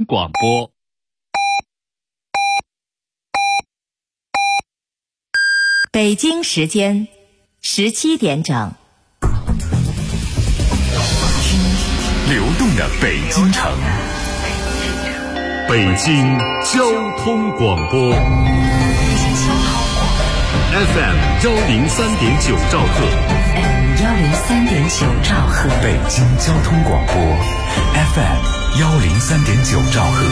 广播。 北京时间17点整。 流动的北京城，北京交通广播 FM 103.9兆赫， 103.9兆赫， 北京交通广播 FM 103.9兆赫。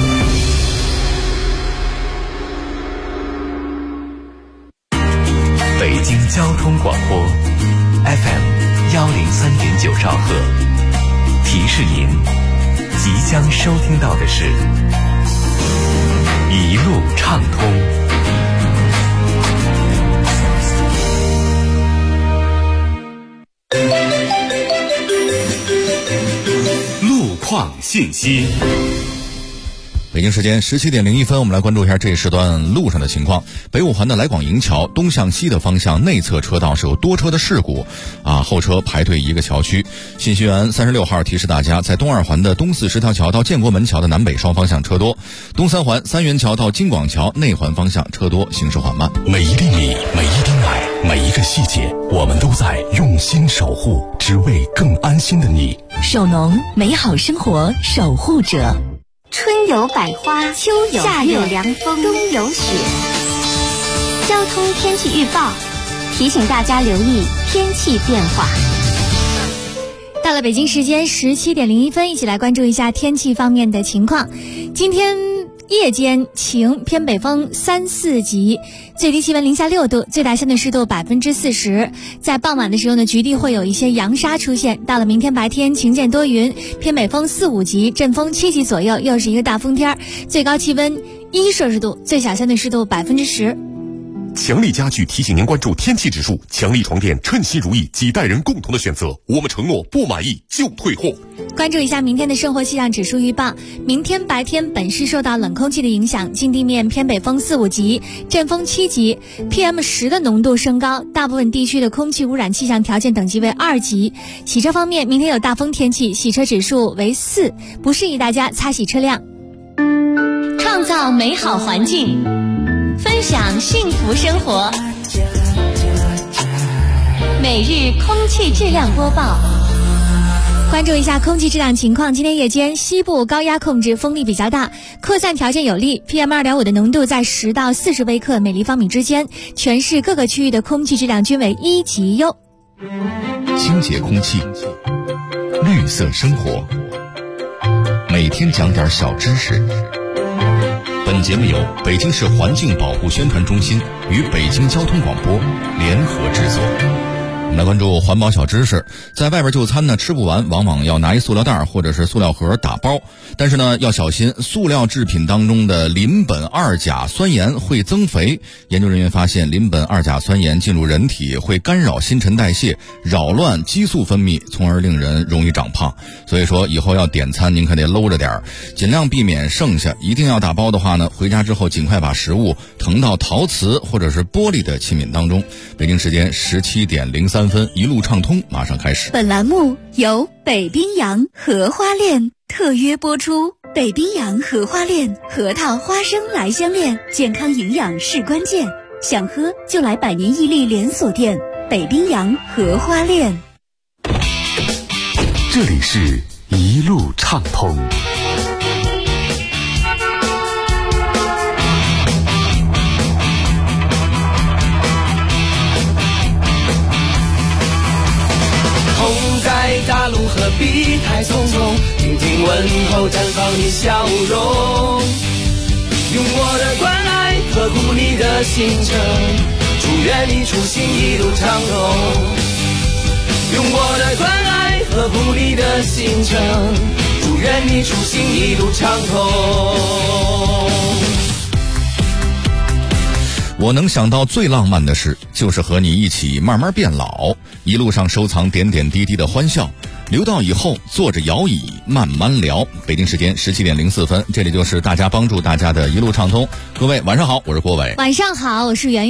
北京交通广播 FM 103.9兆赫，提示您即将收听到的是一路畅通。路况信息。 北京时间17点01分，我们来关注一下这一时段路上的情况。北五环的来广营桥东向西的方向内侧车道是有多车的事故后车排队一个桥区。信息员36号提示大家，在东二环的东四十条桥到建国门桥的南北双方向车多，东三环三元桥到金广桥内环方向车多，行驶缓慢。 每一粒米，每一滴奶，每一个细节，我们都在用心守护，只为更安心的你。 首农，美好生活守护者。 春有百花，秋有夏有凉风，冬有雪。交通天气预报提醒大家留意天气变化。 到了北京时间17点01分，一起来关注一下天气方面的情况。今天夜间晴，偏北风3、4级，最低气温零下6度，最大相对湿度40%。在傍晚的时候呢，局地会有一些扬沙出现。到了明天白天晴间多云，偏北风4、5级，阵风7级左右，又是一个大风天，最高气温1摄氏度，最小相对湿度10%。 强力家具提醒您关注天气指数，强力床垫称心如意，几代人共同的选择。我们承诺不满意就退货。 关注一下明天的生活气象指数预报。明天白天本市受到冷空气的影响，近地面偏北风4、5级，阵风7级， PM10 的浓度升高，大部分地区的空气污染气象条件等级为2级。洗车方面，明天有大风天气，洗车指数为4，不适宜大家擦洗车辆。 创造美好环境，分享幸福生活。每日空气质量播报。 关注一下空气质量情况。今天夜间西部高压控制风力比较大，扩散条件有利， PM2.5 的浓度在10到40微克每立方米之间，全市各个区域的空气质量均为1级优。 清洁空气，绿色生活，每天讲点小知识。本节目由北京市环境保护宣传中心与北京交通广播联合制作。我们来关注环保小知识。在外边就餐呢，吃不完往往要拿一塑料袋或者是塑料盒打包，但是呢要小心塑料制品当中的邻苯二甲酸盐会增肥。研究人员发现，邻苯二甲酸盐进入人体会干扰新陈代谢，扰乱激素分泌，从而令人容易长胖。所以说以后要点餐您可得搂着点，尽量避免剩下。一定要打包的话呢，回家之后尽快把食物腾到陶瓷或者是玻璃的器皿当中。北京时间17点03分，一路畅通马上开始。 本栏目由北冰洋荷花恋特约播出。北冰洋荷花恋，核桃花生来相恋，健康营养是关键，想喝就来百年屹立连锁店北冰洋荷花恋。 这里是一路畅通。 红在大路何必太匆匆，听听问候绽放你笑容，用我的关爱呵护你的行程，祝愿你出行一路畅通。用我的关爱呵护你的行程，祝愿你出行一路畅通。 我能想到最浪漫的事，就是和你一起慢慢变老，一路上收藏点点滴滴的欢笑，留到以后坐着摇椅慢慢聊。北京时间17点04分，这里就是大家帮助大家的一路畅通。各位晚上好，我是郭伟。 晚上好，我是圆圆。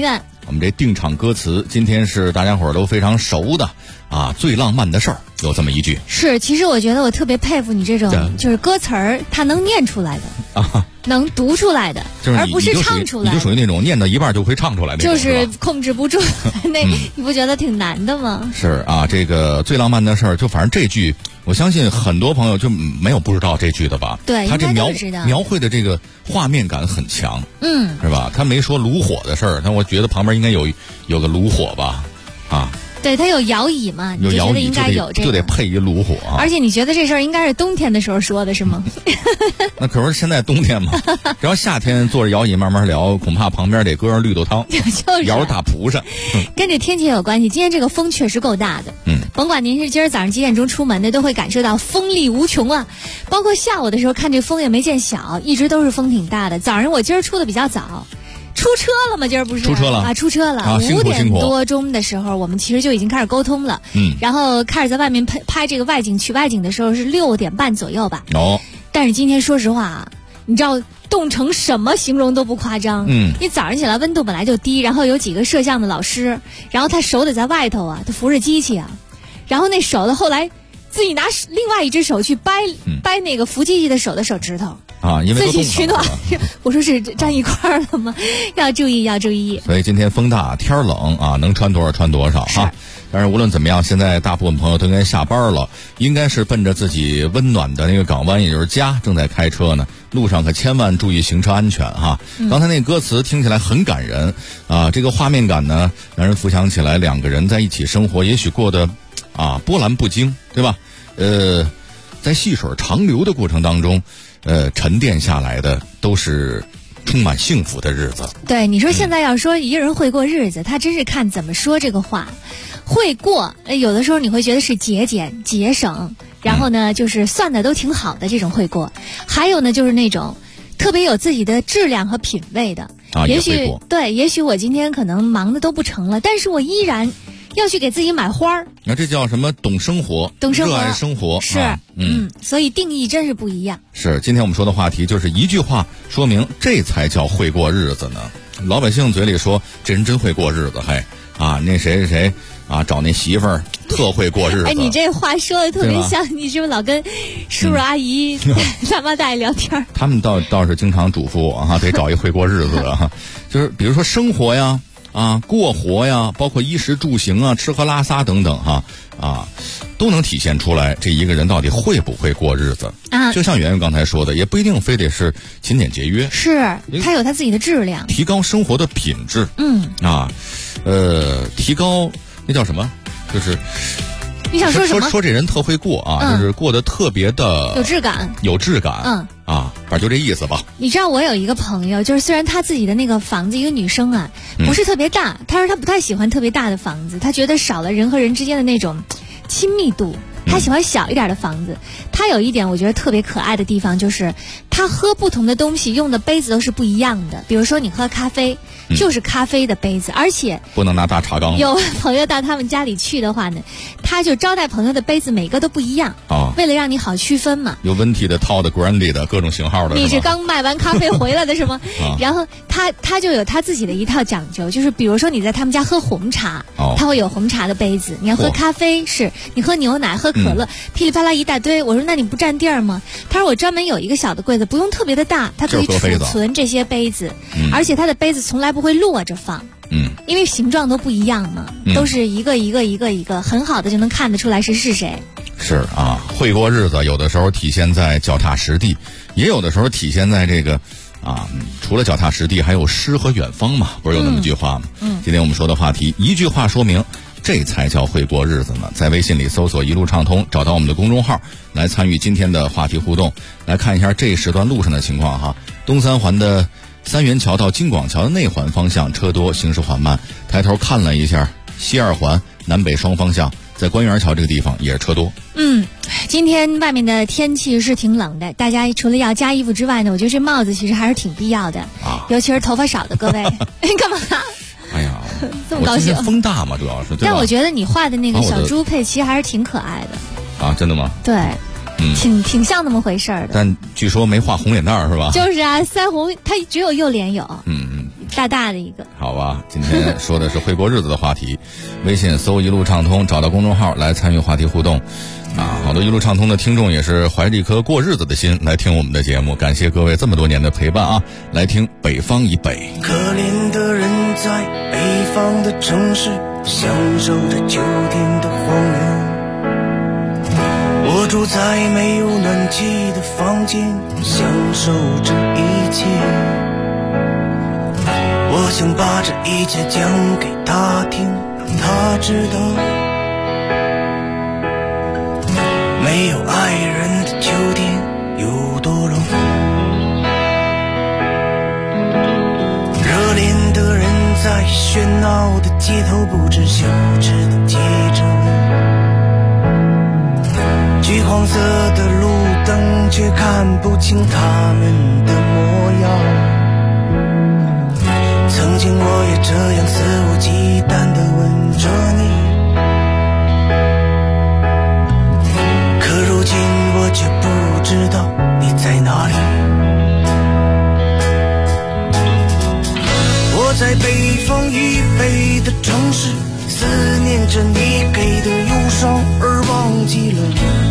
我们这定场歌词今天是大家伙儿都非常熟的啊，最浪漫的事儿有这么一句。 是，其实我觉得我特别佩服你这种就是歌词儿他能念出来的啊，能读出来的， 就是而不是唱出来的。 你就属于那种念到一半就会唱出来的， 就是控制不住那你不觉得挺难的吗？ 是啊，这个最浪漫的事儿，就反正这句我相信很多朋友就没有不知道这句的吧？ 对， 他这描绘的这个画面感很强，是吧？他没说炉火的事儿，但我觉得旁边应该有个炉火吧，啊。 对，它有摇椅嘛，你就觉得应该有这个， 就得配一炉火啊。 而且你觉得这事儿应该是冬天的时候说的是吗？ 那可是现在冬天嘛，只要夏天坐着摇椅慢慢聊，恐怕旁边得搁上绿豆汤，摇着大蒲扇。 跟这天气也有关系，今天这个风确实够大的。甭管您是今儿早上几点钟出门的，都会感受到风力无穷啊。包括下午的时候看这风也没见小，一直都是风挺大的。早上我今儿出的比较早。出车了吗？今儿不是出车了啊，出车了。5点多钟的时候，我们其实就已经开始沟通了。然后开始在外面拍这个外景，取外景的时候是6点半左右吧。但是今天说实话啊，你知道冻成什么形容都不夸张。你早上起来温度本来就低，然后有几个摄像的老师，然后他手得在外头啊，他扶着机器啊，然后那手的后来自己拿另外一只手去掰那个扶机器的手的手指头。 啊，因为自己取暖，我说是站一块儿了吗？要注意，要注意。 所以今天风大天冷啊，能穿多少穿多少哈。但是无论怎么样，现在大部分朋友都应该下班了，应该是奔着自己温暖的那个港湾，也就是家，正在开车呢。路上可千万注意行车安全哈。刚才那歌词听起来很感人啊，这个画面感呢，让人浮想起来两个人在一起生活，也许过得啊波澜不惊，对吧？在细水长流的过程当中。沉淀下来的都是充满幸福的日子。 对，你说现在要说一个人会过日子，他真是看怎么说这个话。会过，有的时候你会觉得是节俭节省，然后呢就是算的都挺好的这种会过。还有呢就是那种特别有自己的质量和品味的。也许对，也许我今天可能忙的都不成了，但是我依然要去给自己买花儿。 那这叫什么？懂生活，热爱生活。 是，所以定义真是不一样。 是，今天我们说的话题就是一句话说明，这才叫会过日子呢。老百姓嘴里说这人真会过日子，嘿啊，那谁谁啊找那媳妇儿特会过日子。 哎，你这话说的特别像，你是不是老跟叔叔阿姨、大妈大爷聊天？ 他们倒是经常嘱咐我哈，得找一会过日子的哈，就是比如说生活呀。啊，过活呀，包括衣食住行啊，吃喝拉撒等等哈，都能体现出来这一个人到底会不会过日子啊。就像圆圆刚才说的，也不一定非得是勤俭节约， 是他有他自己的质量， 提高生活的品质。提高那叫什么？就是你想说什么？ 说这人特会过啊，就是过得特别的有质感， 有质感。反正就这意思吧。 你知道我有一个朋友，就是虽然她自己的那个房子，一个女生啊，不是特别大，她说她不太喜欢特别大的房子，她觉得少了人和人之间的那种亲密度，她喜欢小一点的房子。她有一点我觉得特别可爱的地方，就是她喝不同的东西用的杯子都是不一样的。比如说你喝咖啡，就是咖啡的杯子，而且不能拿大茶缸。 有朋友到他们家里去的话呢，他就招待朋友的杯子每个都不一样为了让你好区分嘛。 有温体的、套的、Grandi 的各种型号的。 你是刚卖完咖啡回来的是吗？然后他就有他自己的一套讲究，就是比如说你在他们家喝红茶，他会有红茶的杯子；你要喝咖啡，是你喝牛奶、喝可乐，噼里啪啦一大堆。我说那你不占地儿吗？他说我专门有一个小的柜子，不用特别的大，它可以储存这些杯子，而且它的杯子从来不会落着放。因为形状都不一样嘛，都是一个，很好的就能看得出来是谁。 是啊，会过日子有的时候体现在脚踏实地，也有的时候体现在这个除了脚踏实地，还有诗和远方嘛，不是有那么句话吗？今天我们说的话题，一句话说明，这才叫会过日子呢。在微信里搜索一路畅通，找到我们的公众号来参与今天的话题互动，来看一下这时段路上的情况哈。东三环的三元桥到京广桥的内环方向车多，行驶缓慢。抬头看了一下西二环南北双方向，在官园桥这个地方也是车多。 今天外面的天气是挺冷的，大家除了要加衣服之外呢，我觉得这帽子其实还是挺必要的尤其是头发少的各位。干嘛？ 哎呀， 这么高兴？ 风大嘛，主要是。 但我觉得你画的那个小猪佩奇还是挺可爱的。 真的吗？ 对。挺像那么回事儿的， 但据说没画红脸蛋儿是吧？ 就是腮红它只有右脸有。 大大的一个。 好吧，今天说的是会过日子的话题，微信搜一路畅通，找到公众号来参与话题互动。好多一路畅通的听众也是怀着一颗过日子的心来听我们的节目，感谢各位这么多年的陪伴啊！来听北方以北。 可怜的人在北方的城市，享受着秋天的荒原。我住在没有暖气的房间，享受这一切。我想把这一切讲给他听，让他知道没有爱人的秋天有多冷。热恋的人在喧闹的街头布置羞耻的街车，橘黄色的路灯却看不清他们的模样。曾经我也这样肆无忌惮地吻着你，可如今我却不知道你在哪里。我在北方以北的城市，思念着你给的忧伤，而忘记了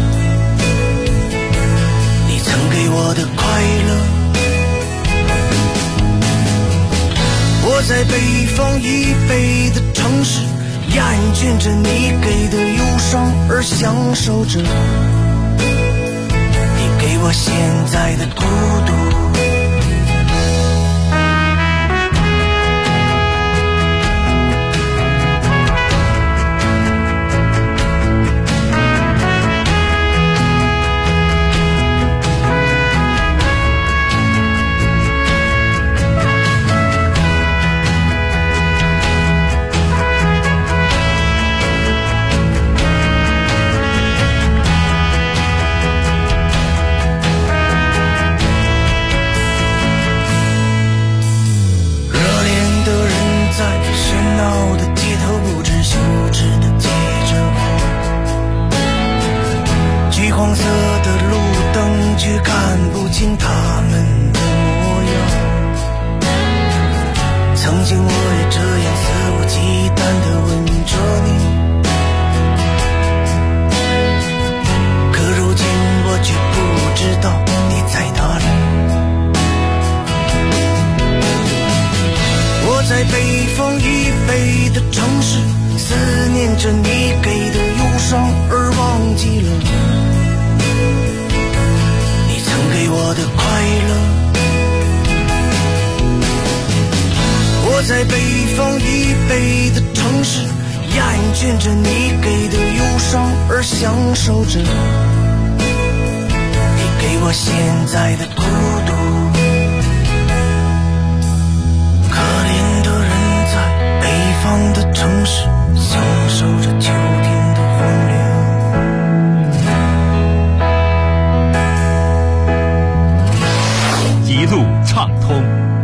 你曾给我的快乐。我在北方以北的城市，厌倦着你给的忧伤，而享受着你给我现在的孤独。黄色的路灯却看不清他们的模样。曾经我也这样肆无忌惮地吻着你，可如今我却不知道你在哪里。我在北方以北的城市，思念着你给的忧伤，而忘记了给我的快乐。我在北方以北的城市，厌倦着你给的忧伤，而享受着你给我现在的孤独。可怜的人在北方的城市，享受着秋天的荒凉。 一路畅通，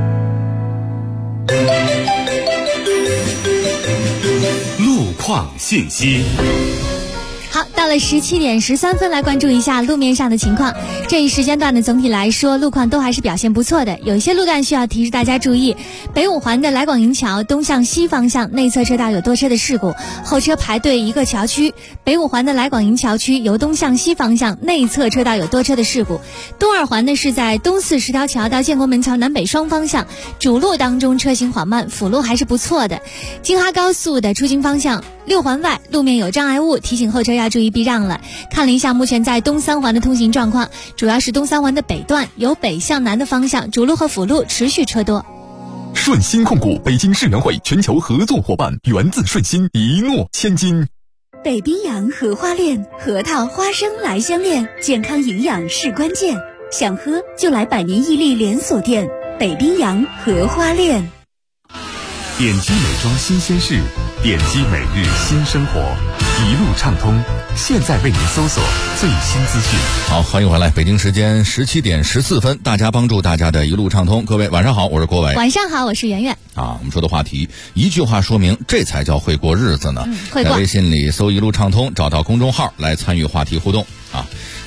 路况信息。 好，到了17点13分，来关注一下路面上的情况。这一时间段呢，总体来说路况都还是表现不错的，有一些路段需要提示大家注意。北五环的来广营桥东向西方向内侧车道有多车的事故，后车排队一个桥区。北五环的来广营桥区由东向西方向内侧车道有多车的事故。东二环呢是在东四十条桥到建国门桥南北双方向主路当中车行缓慢，辅路还是不错的。京哈高速的出京方向六环外路面有障碍物，提醒后车要注意避让了。看了一下目前在东三环的通行状况，主要是东三环的北段由北向南的方向主路和辅路持续车多。 顺鑫控股北京世园会全球合作伙伴，源自顺鑫，一诺千金。 北冰洋荷花恋，核桃花生来相恋，健康营养是关键，想喝就来百年屹立连锁店北冰洋荷花恋。 点击美妆新鲜事，点击每日新生活，一路畅通，现在为您搜索最新资讯。 好，欢迎回来，北京时间17点14分，大家帮助大家的一路畅通。各位晚上好，我是郭伟。 晚上好，我是圆圆。 我们说的话题，一句话说明，这才叫会过日子呢。 会过。 在微信里搜一路畅通，找到公众号来参与话题互动。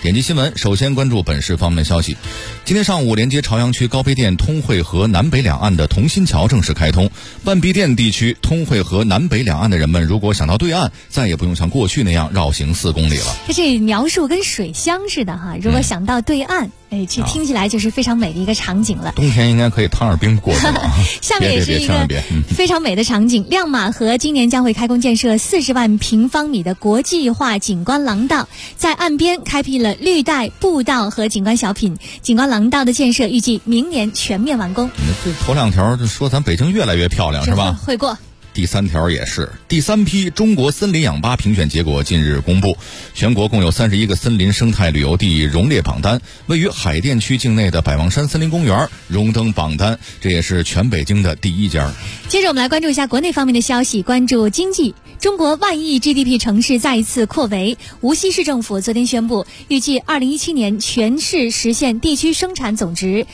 点击新闻，首先关注本市方面消息。今天上午，连接朝阳区高碑店通惠河南北两岸的同心桥正式开通。半壁店地区通惠河南北两岸的人们，如果想到对岸，再也不用像过去那样绕行4公里了。 这描述跟水乡似的哈，如果想到对岸，这听起来就是非常美的一个场景了。 冬天应该可以趟着冰过去了。 下面也是一个非常美的场景。亮马河今年将会开工建设40万平方米的国际化景观廊道，在岸边开辟了绿带、步道和景观小品。景观廊道的建设预计明年全面完工。 这头2条就说咱北京越来越漂亮是吧？ 会过。 第3条也是第3批中国森林氧吧评选结果近日公布，全国共有31个森林生态旅游地荣列榜单，位于海淀区境内的百望山森林公园荣登榜单，这也是全北京的第1家。 接着我们来关注一下国内方面的消息，关注经济。中国万亿 GDP 城市再一次扩围，无锡市政府昨天宣布，预计2017年全市实现地区生产总值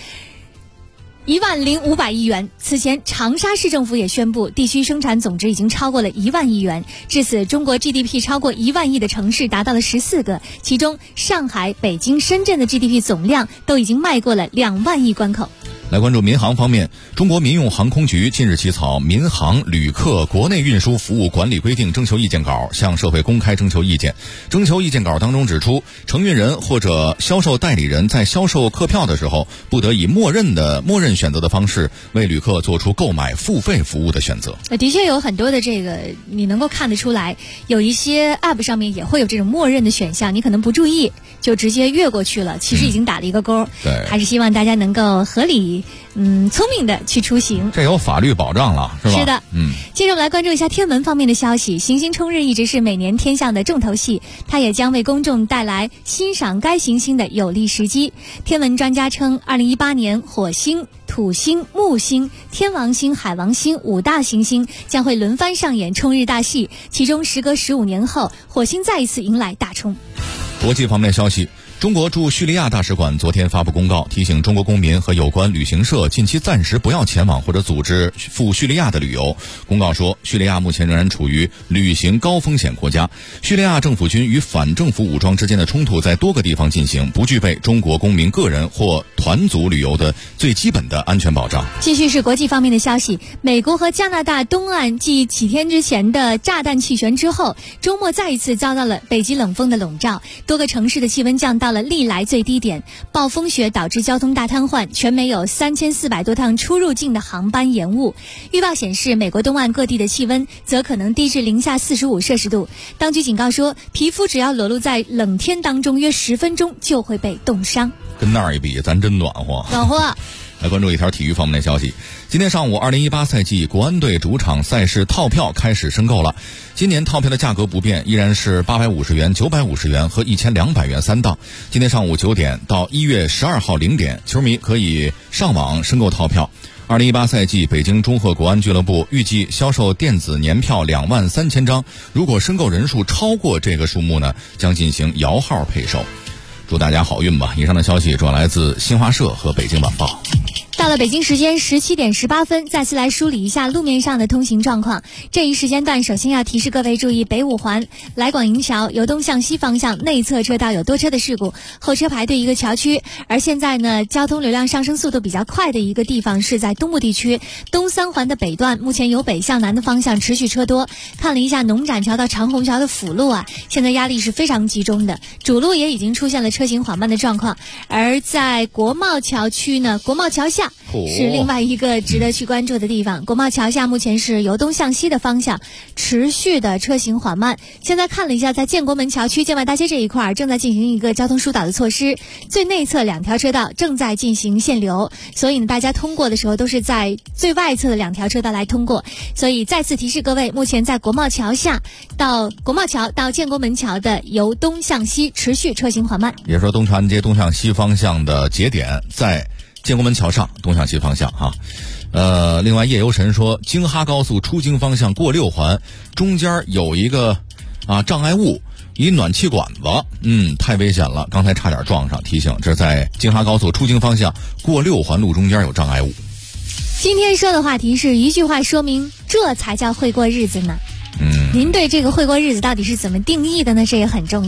10500亿元。此前，长沙市政府也宣布，地区生产总值已经超过了1万亿元。至此，中国 GDP 超过1万亿的城市达到了14个，其中上海、北京、深圳的 GDP 总量都已经迈过了2万亿关口。 来关注民航方面，中国民用航空局近日起草《民航旅客国内运输服务管理规定》征求意见稿，向社会公开征求意见。征求意见稿当中指出，承运人或者销售代理人在销售客票的时候，不得以默认选择的方式为旅客做出购买付费服务的选择。 的确有很多的这个你能够看得出来，有一些 App 上面也会有这种默认的选项，你可能不注意就直接越过去了，其实已经打了一个勾。 对， 还是希望大家能够合理聪明的去出行， 这有法律保障了，是吧？ 是的。接着我们来关注一下天文方面的消息。行星冲日一直是每年天象的重头戏，它也将为公众带来欣赏该行星的有利时机。天文专家称，2018年火星、土星、木星、天王星、海王星5大行星将会轮番上演冲日大戏，其中时隔15年后，火星再一次迎来大冲。 国际方面消息，中国驻叙利亚大使馆昨天发布公告，提醒中国公民和有关旅行社近期暂时不要前往或者组织赴叙利亚的旅游。公告说，叙利亚目前仍然处于旅行高风险国家，叙利亚政府军与反政府武装之间的冲突在多个地方进行，不具备中国公民个人或团组旅游的最基本的安全保障。 继续是国际方面的消息，美国和加拿大东岸继几天之前的炸弹气旋之后，周末再一次遭到了北极冷风的笼罩，多个城市的气温降到了历来最低点，暴风雪导致交通大瘫痪，全美有3400多趟出入境的航班延误。预报显示，美国东岸各地的气温则可能低至零下45摄氏度。当局警告说，皮肤只要裸露在冷天当中约10分钟就会被冻伤。 跟那儿一比，咱真暖和。 暖和。 来关注一条体育方面的消息。今天上午2018赛季国安队主场赛事套票开始申购了。今年套票的价格不变，依然是850元、950元和1200元3档。今天上午9点到1月12号0点，球迷可以上网申购套票。2018赛季北京中赫国安俱乐部预计销售电子年票23000张，如果申购人数超过这个数目呢，将进行摇号配售。祝大家好运吧。以上的消息主要来自新华社和北京晚报。 到了北京时间17点18分，再次来梳理一下路面上的通行状况。这一时间段，首先要提示各位注意北5环来广营桥由东向西方向内侧车道有多车的事故，后车排队一个桥区。而现在呢，交通流量上升速度比较快的一个地方是在东部地区东3环的北段，目前由北向南的方向持续车多。看了一下农展桥到长虹桥的辅路啊，现在压力是非常集中的，主路也已经出现了车行缓慢的状况。而在国贸桥区呢，国贸桥下是另外一个值得去关注的地方。国贸桥下目前是由东向西的方向持续的车行缓慢。现在看了一下，在建国门桥区建外大街这一块正在进行一个交通疏导的措施，最内侧2条车道正在进行限流，所以呢，大家通过的时候都是在最外侧的2条车道来通过。所以再次提示各位，目前在国贸桥下到国贸桥到建国门桥的由东向西持续车行缓慢。 也就是说，东长安街东向西方向的节点在建国门桥上东向西方向哈。另外夜游神说，京哈高速出京方向过6环中间有一个障碍物，一暖气管子，太危险了，刚才差点撞上。提醒，这在京哈高速出京方向过6环路中间有障碍物。 今天说的话题是一句话说明这才叫会过日子呢。您对这个会过日子到底是怎么定义的呢？这也很重要。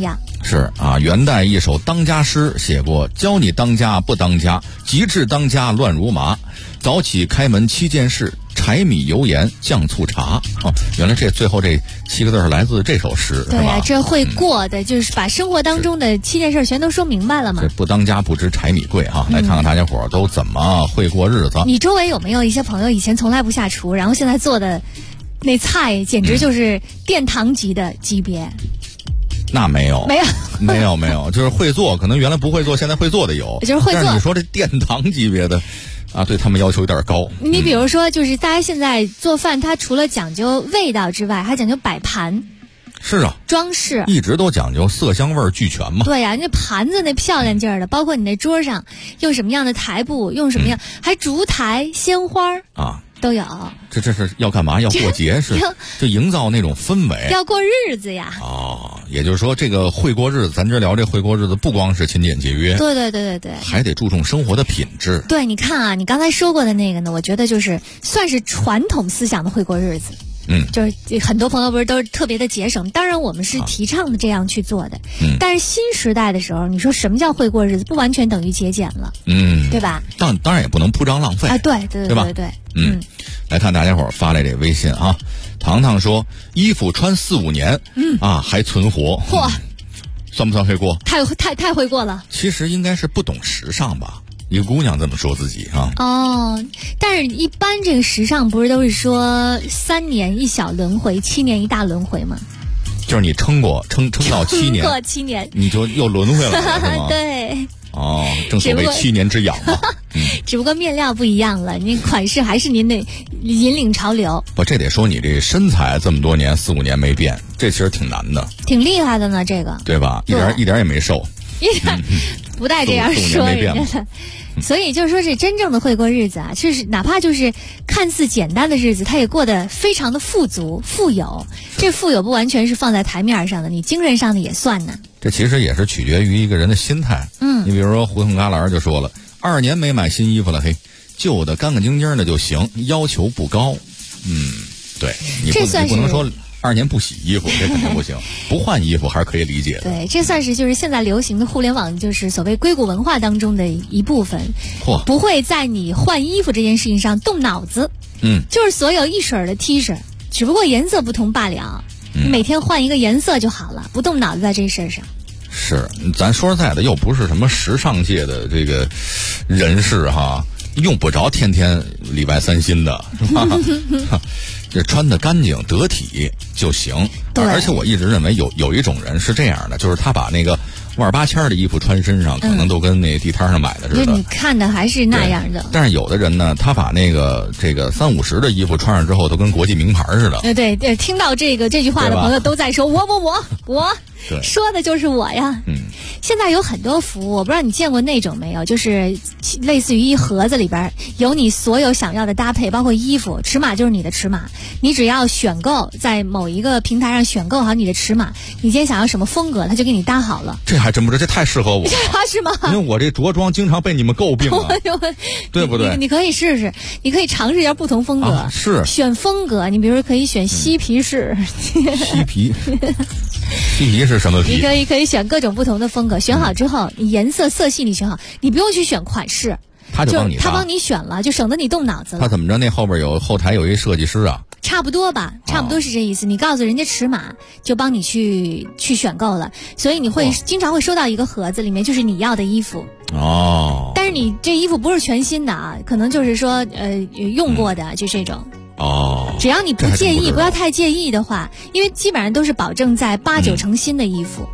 是啊，元代一首当家诗写过：教你当家不当家，极致当家乱如麻。早起开门7件事，柴米油盐酱醋茶。哦，原来这最后这7个字是来自这首诗， 对啊， 是吧？ 这会过的，就是把生活当中的7件事全都说明白了嘛。 这不当家不知柴米贵哈。来看看大家伙都怎么会过日子。 你周围有没有一些朋友以前从来不下厨，然后现在做的那菜简直就是殿堂级的级别？ 那没有，没有，就是会做，可能原来不会做，现在会做的有， 就是会做。 但是你说这殿堂级别的，啊，对他们要求有点高。 你比如说，就是大家现在做饭，它除了讲究味道之外，还讲究摆盘。 是啊， 装饰一直都讲究色香味俱全嘛。 对呀，那盘子那漂亮劲儿的，包括你那桌上用什么样的台布，用什么样，还烛台、鲜花啊。都有， 这是要干嘛？要过节是？就营造那种氛围， 要过日子呀。 哦，也就是说，这个会过日子，咱这聊这会过日子，不光是勤俭节约， 对， 还得注重生活的品质。 对，你看啊，你刚才说过的那个呢，我觉得就是算是传统思想的会过日子。就是很多朋友不是都是特别的节省，当然我们是提倡的这样去做的。但是新时代的时候，你说什么叫会过日子，不完全等于节俭了。对吧？ 当然也不能铺张浪费啊。对吧？对。 来看大家伙发来这微信啊，糖糖说衣服穿4、5年，还存活， 嚯， 算不算会过？ 太会过了。 其实应该是不懂时尚吧。一个姑娘这么说自己啊。 哦，但是一般这个时尚不是都是说3年一小轮回，7年一大轮回吗？ 就是你撑到7年， 过7年， 你就又轮回了，是吗？ 对。 哦，正所谓7年之痒嘛。 只不过面料不一样了，你款式还是您得引领潮流。 不，这得说你这身材这么多年4、5年没变，这其实挺难的， 挺厉害的呢，这个对吧？一点也没瘦， 不带这样说人家的。所以就是说，这真正的会过日子啊，就是哪怕就是看似简单的日子，他也过得非常的富足、富有。这富有不完全是放在台面上的，你精神上的也算呢。 这其实也是取决于一个人的心态。你比如说胡同旮旯就说了，2年没买新衣服了，嘿，旧的干干净净的就行，要求不高。对，你不能说2年不洗衣服，这肯定不行。不换衣服还是可以理解的。 对，这算是就是现在流行的互联网，就是所谓硅谷文化当中的一部分。不会在你换衣服这件事情上动脑子。就是所有一水的 T 恤，只不过颜色不同罢了。每天换一个颜色就好了，不动脑子在这事上。 是，咱说实在的，又不是什么时尚界的这个人士哈，用不着天天礼拜3新的，是吧？这穿得干净得体就行。而且我一直认为有一种人是这样的，就是他把那个万8千的衣服穿身上，可能都跟那地摊上买的似的。 就你看的还是那样的。 但是有的人呢，他把这个30、50的衣服穿上之后，都跟国际名牌似的。 对，听到这句话的朋友都在说我说的就是我呀。现在有很多服务，我不知道你见过那种没有，就是类似于一盒子里边有你所有想要的搭配，包括衣服尺码就是你的尺码，你只要选购在某一个平台上选购好你的尺码，你今天想要什么风格，他就给你搭好了。 这还真不知道，这太适合我了。 是吗？ 因为我这着装经常被你们诟病啊，对不对？ 你可以试试，你可以尝试一下不同风格。 是选风格，你比如说可以选嬉皮士。 嬉皮是什么皮？ 你可以选各种不同的风格，选好之后，你颜色色系你选好，你不用去选款式， 他帮你选了，就省得你动脑子了。 他怎么着？那后台有一设计师啊？ 差不多吧，差不多是这意思。你告诉人家尺码，就帮你去选购了。所以你会经常会收到一个盒子，里面就是你要的衣服。但是你这衣服不是全新的啊，可能就是说用过的，就这种。只要你不介意，不要太介意的话，因为基本上都是保证在8、9成新的衣服。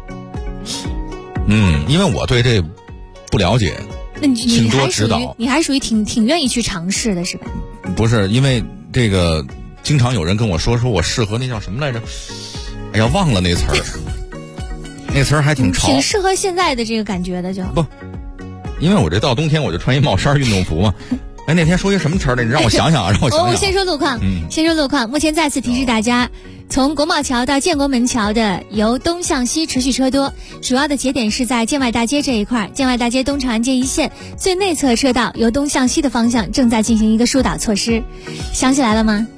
因为我对这不了解， 那请多指导。 你还属于挺愿意去尝试的是吧？ 不是，因为这个经常有人跟我说我适合那叫什么来着？哎呀，忘了那词儿，那词儿还挺潮， 挺适合现在的这个感觉的就不， 因为我这到冬天我就穿一帽衫运动服嘛。那天说一什么词儿来？你让我想想啊，让我想想。 先说路况，目前再次提示大家，从国贸桥到建国门桥的由东向西持续车多，主要的节点是在建外大街这一块，建外大街东长安街一线最内侧车道由东向西的方向正在进行一个疏导措施，想起来了吗？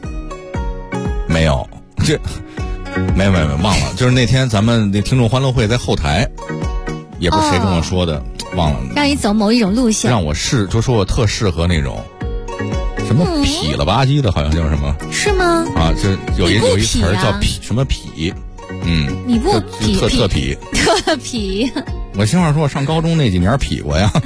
没有，没忘了，就是那天咱们那听众欢乐会在后台也不是谁跟我说的，忘了。 让你走某一种路线， 让我就说我特适合那种什么痞了吧唧的，好像叫什么？是吗？啊，这有一词儿叫痞，什么痞？ 你不痞， 特痞， 特痞。 我心话说，我上高中那几年痞过呀。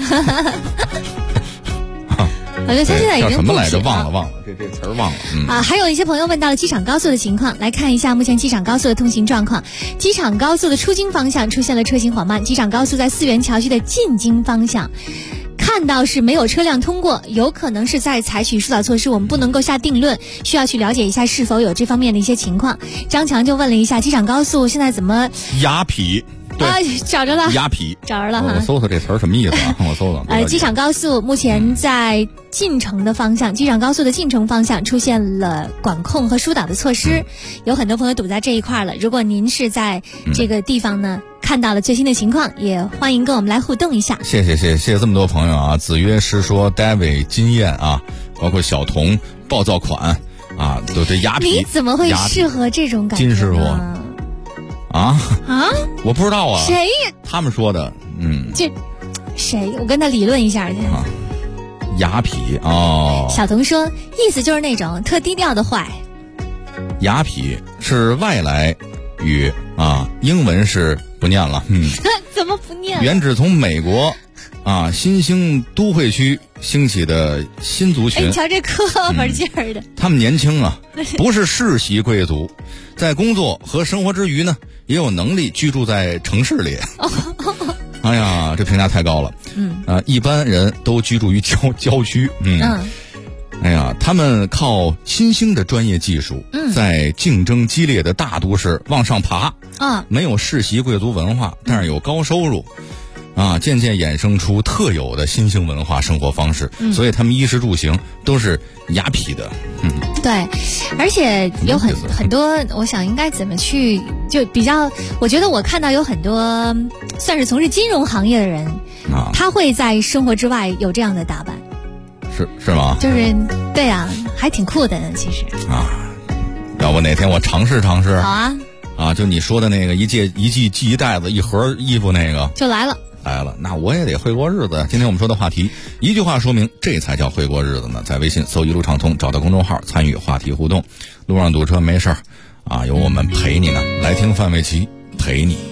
好像他现在已经叫什么来着？忘了，这词儿忘了。 还有一些朋友问到了机场高速的情况，来看一下目前机场高速的通行状况。机场高速的出京方向出现了车行缓慢，机场高速在四元桥区的进京方向看到是没有车辆通过，有可能是在采取疏导措施，我们不能够下定论，需要去了解一下是否有这方面的一些情况。张强就问了一下机场高速现在怎么雅痞。 找着了， 雅痞找着了哈。 我搜搜这词儿什么意思啊？我搜搜。 机场高速目前在进城的方向，机场高速的进城方向出现了管控和疏导的措施，有很多朋友堵在这一块了。如果您是在这个地方呢，看到了最新的情况，也欢迎跟我们来互动一下。 谢谢这么多朋友啊！子曰是说 David 金燕啊，包括小童暴躁款啊，都这雅痞。 你怎么会适合这种感觉？ 金师傅。啊，我不知道啊， 谁？ 他们说的， 这谁？我跟他理论一下去。 雅痞哦。 小童说，意思就是那种特低调的坏。 雅痞是外来语啊，英文是不念了。 怎么不念？ 原指从美国新兴都会区兴起的新族群。 你瞧这磕巴劲儿的。他们年轻啊，不是世袭贵族，在工作和生活之余呢，也有能力居住在城市里。哎呀，这评价太高了。一般人都居住于郊区。哎呀，他们靠新兴的专业技术，在竞争激烈的大都市往上爬。没有世袭贵族文化，但是有高收入。渐渐衍生出特有的新兴文化生活方式，所以他们衣食住行都是雅痞的。 对，而且有很多，我想应该怎么去就比较，我觉得我看到有很多算是从事金融行业的人，他会在生活之外有这样的打扮。 是吗？ 就是对啊，还挺酷的呢，其实。 要不哪天我尝试。好啊。 就你说的那个一季寄一袋子一盒衣服那个就来了， 那我也得会过日子。今天我们说的话题，一句话说明这才叫会过日子呢。在微信搜一路畅通，找到公众号参与话题互动。路上堵车没事儿有我们陪你呢。来听范玮琪陪你。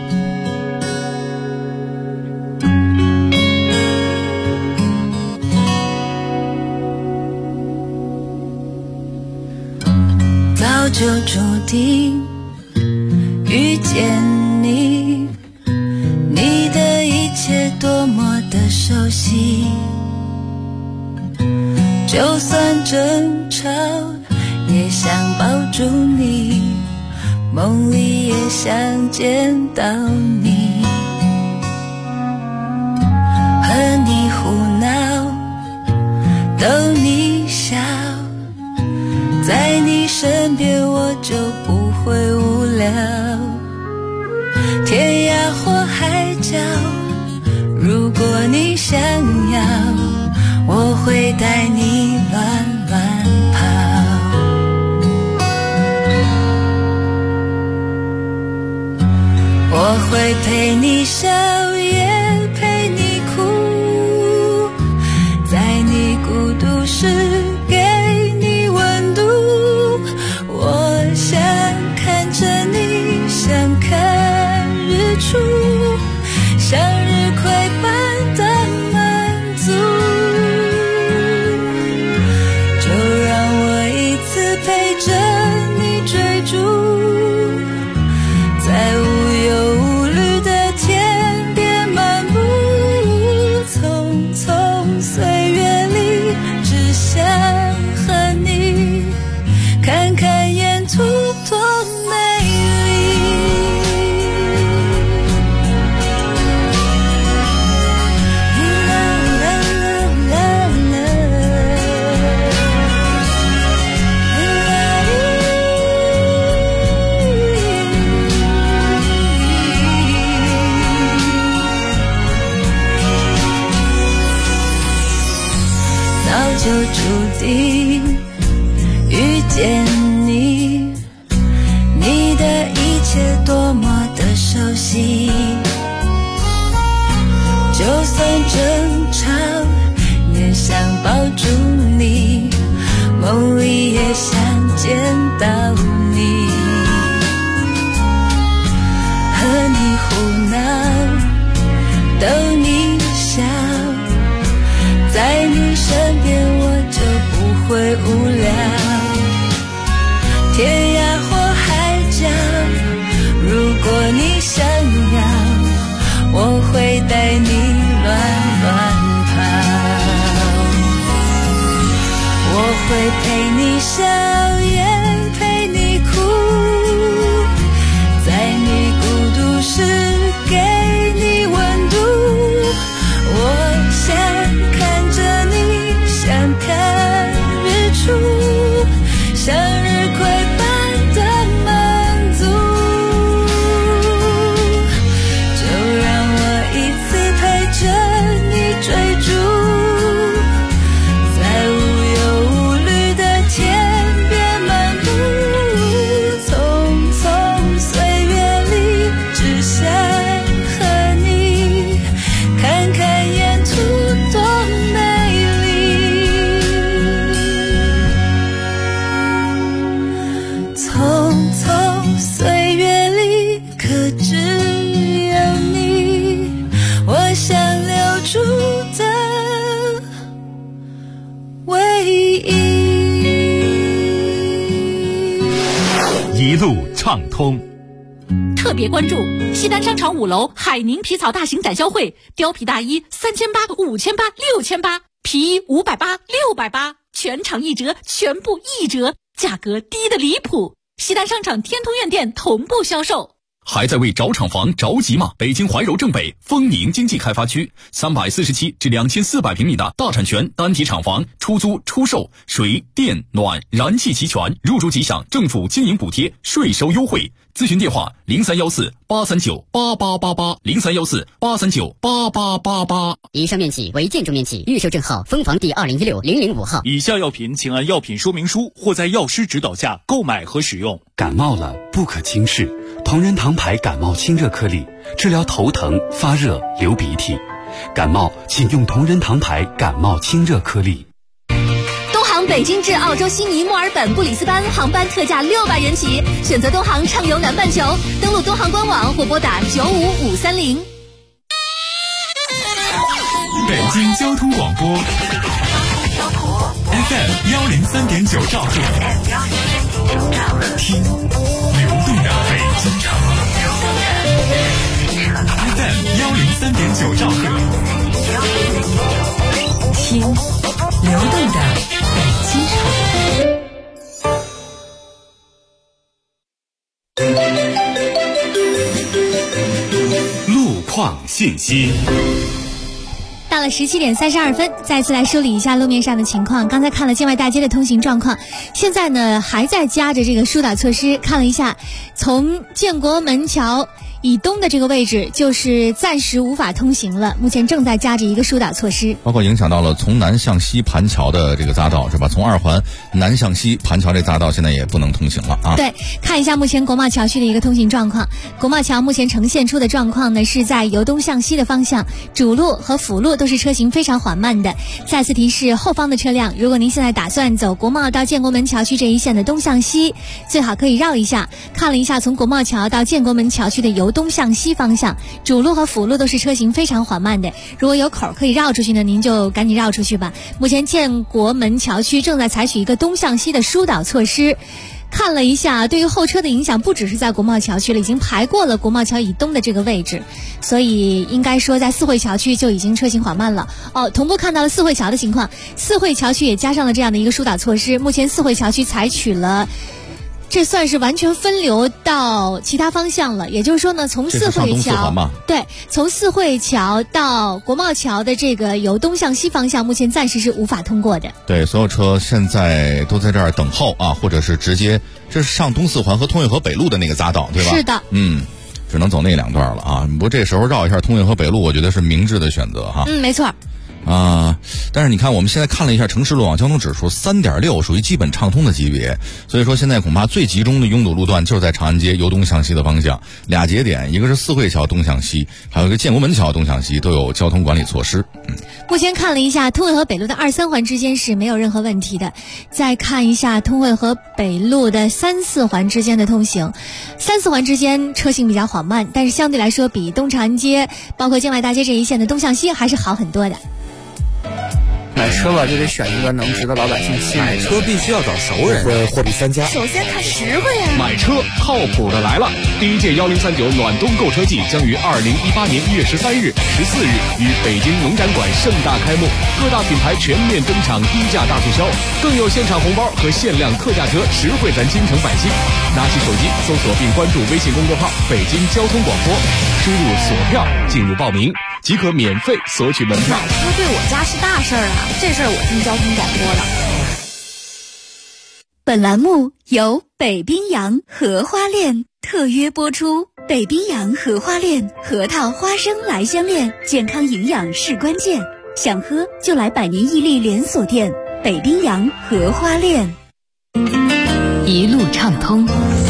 早就注定遇见你，你的一切多么的熟悉，就算争吵也想抱住你，梦里也想见到你，和你胡闹逗你笑，在你身边我就不会无聊，天涯或海角，如果你想要，我会带你乱乱跑，我会陪你笑也陪你哭，在你孤独时给你温度，我想看着你，想看日出，向日葵般的满足，就让我一次陪着你追逐，在无忧无虑的天边漫步，匆匆岁月里只想和你看看沿途多美丽。早就注定遇见你，你的一切多么的熟悉， 算争吵，也想抱住你，某一夜想见到你，和你胡闹，逗你笑，在你身边我就不会无聊。天涯或海角，如果你想要，我会带你乱乱跑，我会陪你笑，也陪你哭，在你孤独时给你温度。我想看着你，想看日出，向日葵般的满足。就让我一次陪着你追逐，在无忧无虑的天边漫步，匆匆岁月里只想和你看看沿途多美丽。匆匆岁月里可只有你，我想留住的唯一。 一路畅通。 特别关注西单商场5楼海宁皮草大型展销会，貂皮大衣3800、5800、6800，皮衣580、680，全场1折，全部1折，价格低得离谱。西单商场天通苑店同步销售。 还在为找厂房着急吗？北京怀柔正北丰宁经济开发区347至2400平米的大产权单体厂房出租出售，水电暖燃气齐全，入住即享政府经营补贴，税收优惠。咨询电话0314-839-8888 0314-839-8888。 以上面积为建筑面积，预售证号分房第2016-005号。 以下药品请按药品说明书或在药师指导下购买和使用。 感冒了不可轻视，同仁堂牌感冒清热颗粒，治疗头疼、发热、流鼻涕。感冒请用同仁堂牌感冒清热颗粒。 东航北京至澳洲悉尼、墨尔本、布里斯班航班特价600元起，选择东航畅游南半球，登录东航官网或拨打95530。 北京交通广播 FM103.9兆赫，听流动的北京城。FM103.9兆赫， 听流动的北京城。 路况信息。 到了17点32分，再次来梳理一下路面上的情况。刚才看了建外大街的通行状况，现在呢还在加着这个疏导措施。看了一下，从建国门桥以东的这个位置就是暂时无法通行了，目前正在加着一个疏导措施， 包括影响到了从南向西盘桥的这个匝道，是吧？从2环南向西盘桥这匝道现在也不能通行了啊。 对，看一下目前国贸桥区的一个通行状况。国贸桥目前呈现出的状况呢，是在由东向西的方向，主路和辅路都是车行非常缓慢的。再次提示后方的车辆，如果您现在打算走国贸到建国门桥区这一线的东向西，最好可以绕一下。看了一下，从国贸桥到建国门桥区的由东向西方向，主路和辅路都是车行非常缓慢的。如果有口可以绕出去呢，您就赶紧绕出去吧。目前建国门桥区正在采取一个东向西的疏导措施。看了一下，对于后车的影响不只是在国贸桥区了，已经排过了国贸桥以东的这个位置，所以应该说在四惠桥区就已经车行缓慢了。同步看到了四惠桥的情况，四惠桥区也加上了这样的一个疏导措施。目前四惠桥区采取了，这算是完全分流到其他方向了，也就是说呢，从四惠桥，对，从四惠桥到国贸桥的这个由东向西方向，目前暂时是无法通过的。对，所有车现在都在这儿等候啊，或者是直接，这是上东四环和通运河北路的那个匝道，对吧？是的，只能走那2段了啊。不过这时候绕一下通运河北路，我觉得是明智的选择哈。没错。 但是你看我们现在看了一下城市路网交通指数 3.6， 属于基本畅通的级别，所以说现在恐怕最集中的拥堵路段就是在长安街由东向西的方向，俩节点，一个是四惠桥东向西，还有一个建国门桥东向西，都有交通管理措施。 目前看了一下通惠河北路的2、3环之间是没有任何问题的，再看一下通惠河北路的3、4环之间的通行，3、4环之间车行比较缓慢，但是相对来说比东长安街包括建外大街这一线的东向西还是好很多的。 买车吧就得选一个能值得老百姓信任。 买车必须要找熟人，货比三家。 首先看实惠呀。 买车靠谱的来了！第一届1039暖冬购车季将于2018年1月13日、14日于北京农展馆盛大开幕，各大品牌全面登场低价大促销，更有现场红包和限量特价车，实惠咱京城百姓。拿起手机搜索并关注微信公众号“北京交通广播”，输入索票进入报名，即可免费索取门票。 买车对我家是大事儿啊，这事儿我听交通广播的。 本栏目由北冰洋荷花恋特约播出。北冰洋荷花恋，核桃花生来相恋，健康营养是关键。想喝就来百年屹立连锁店北冰洋荷花恋。 一路畅通。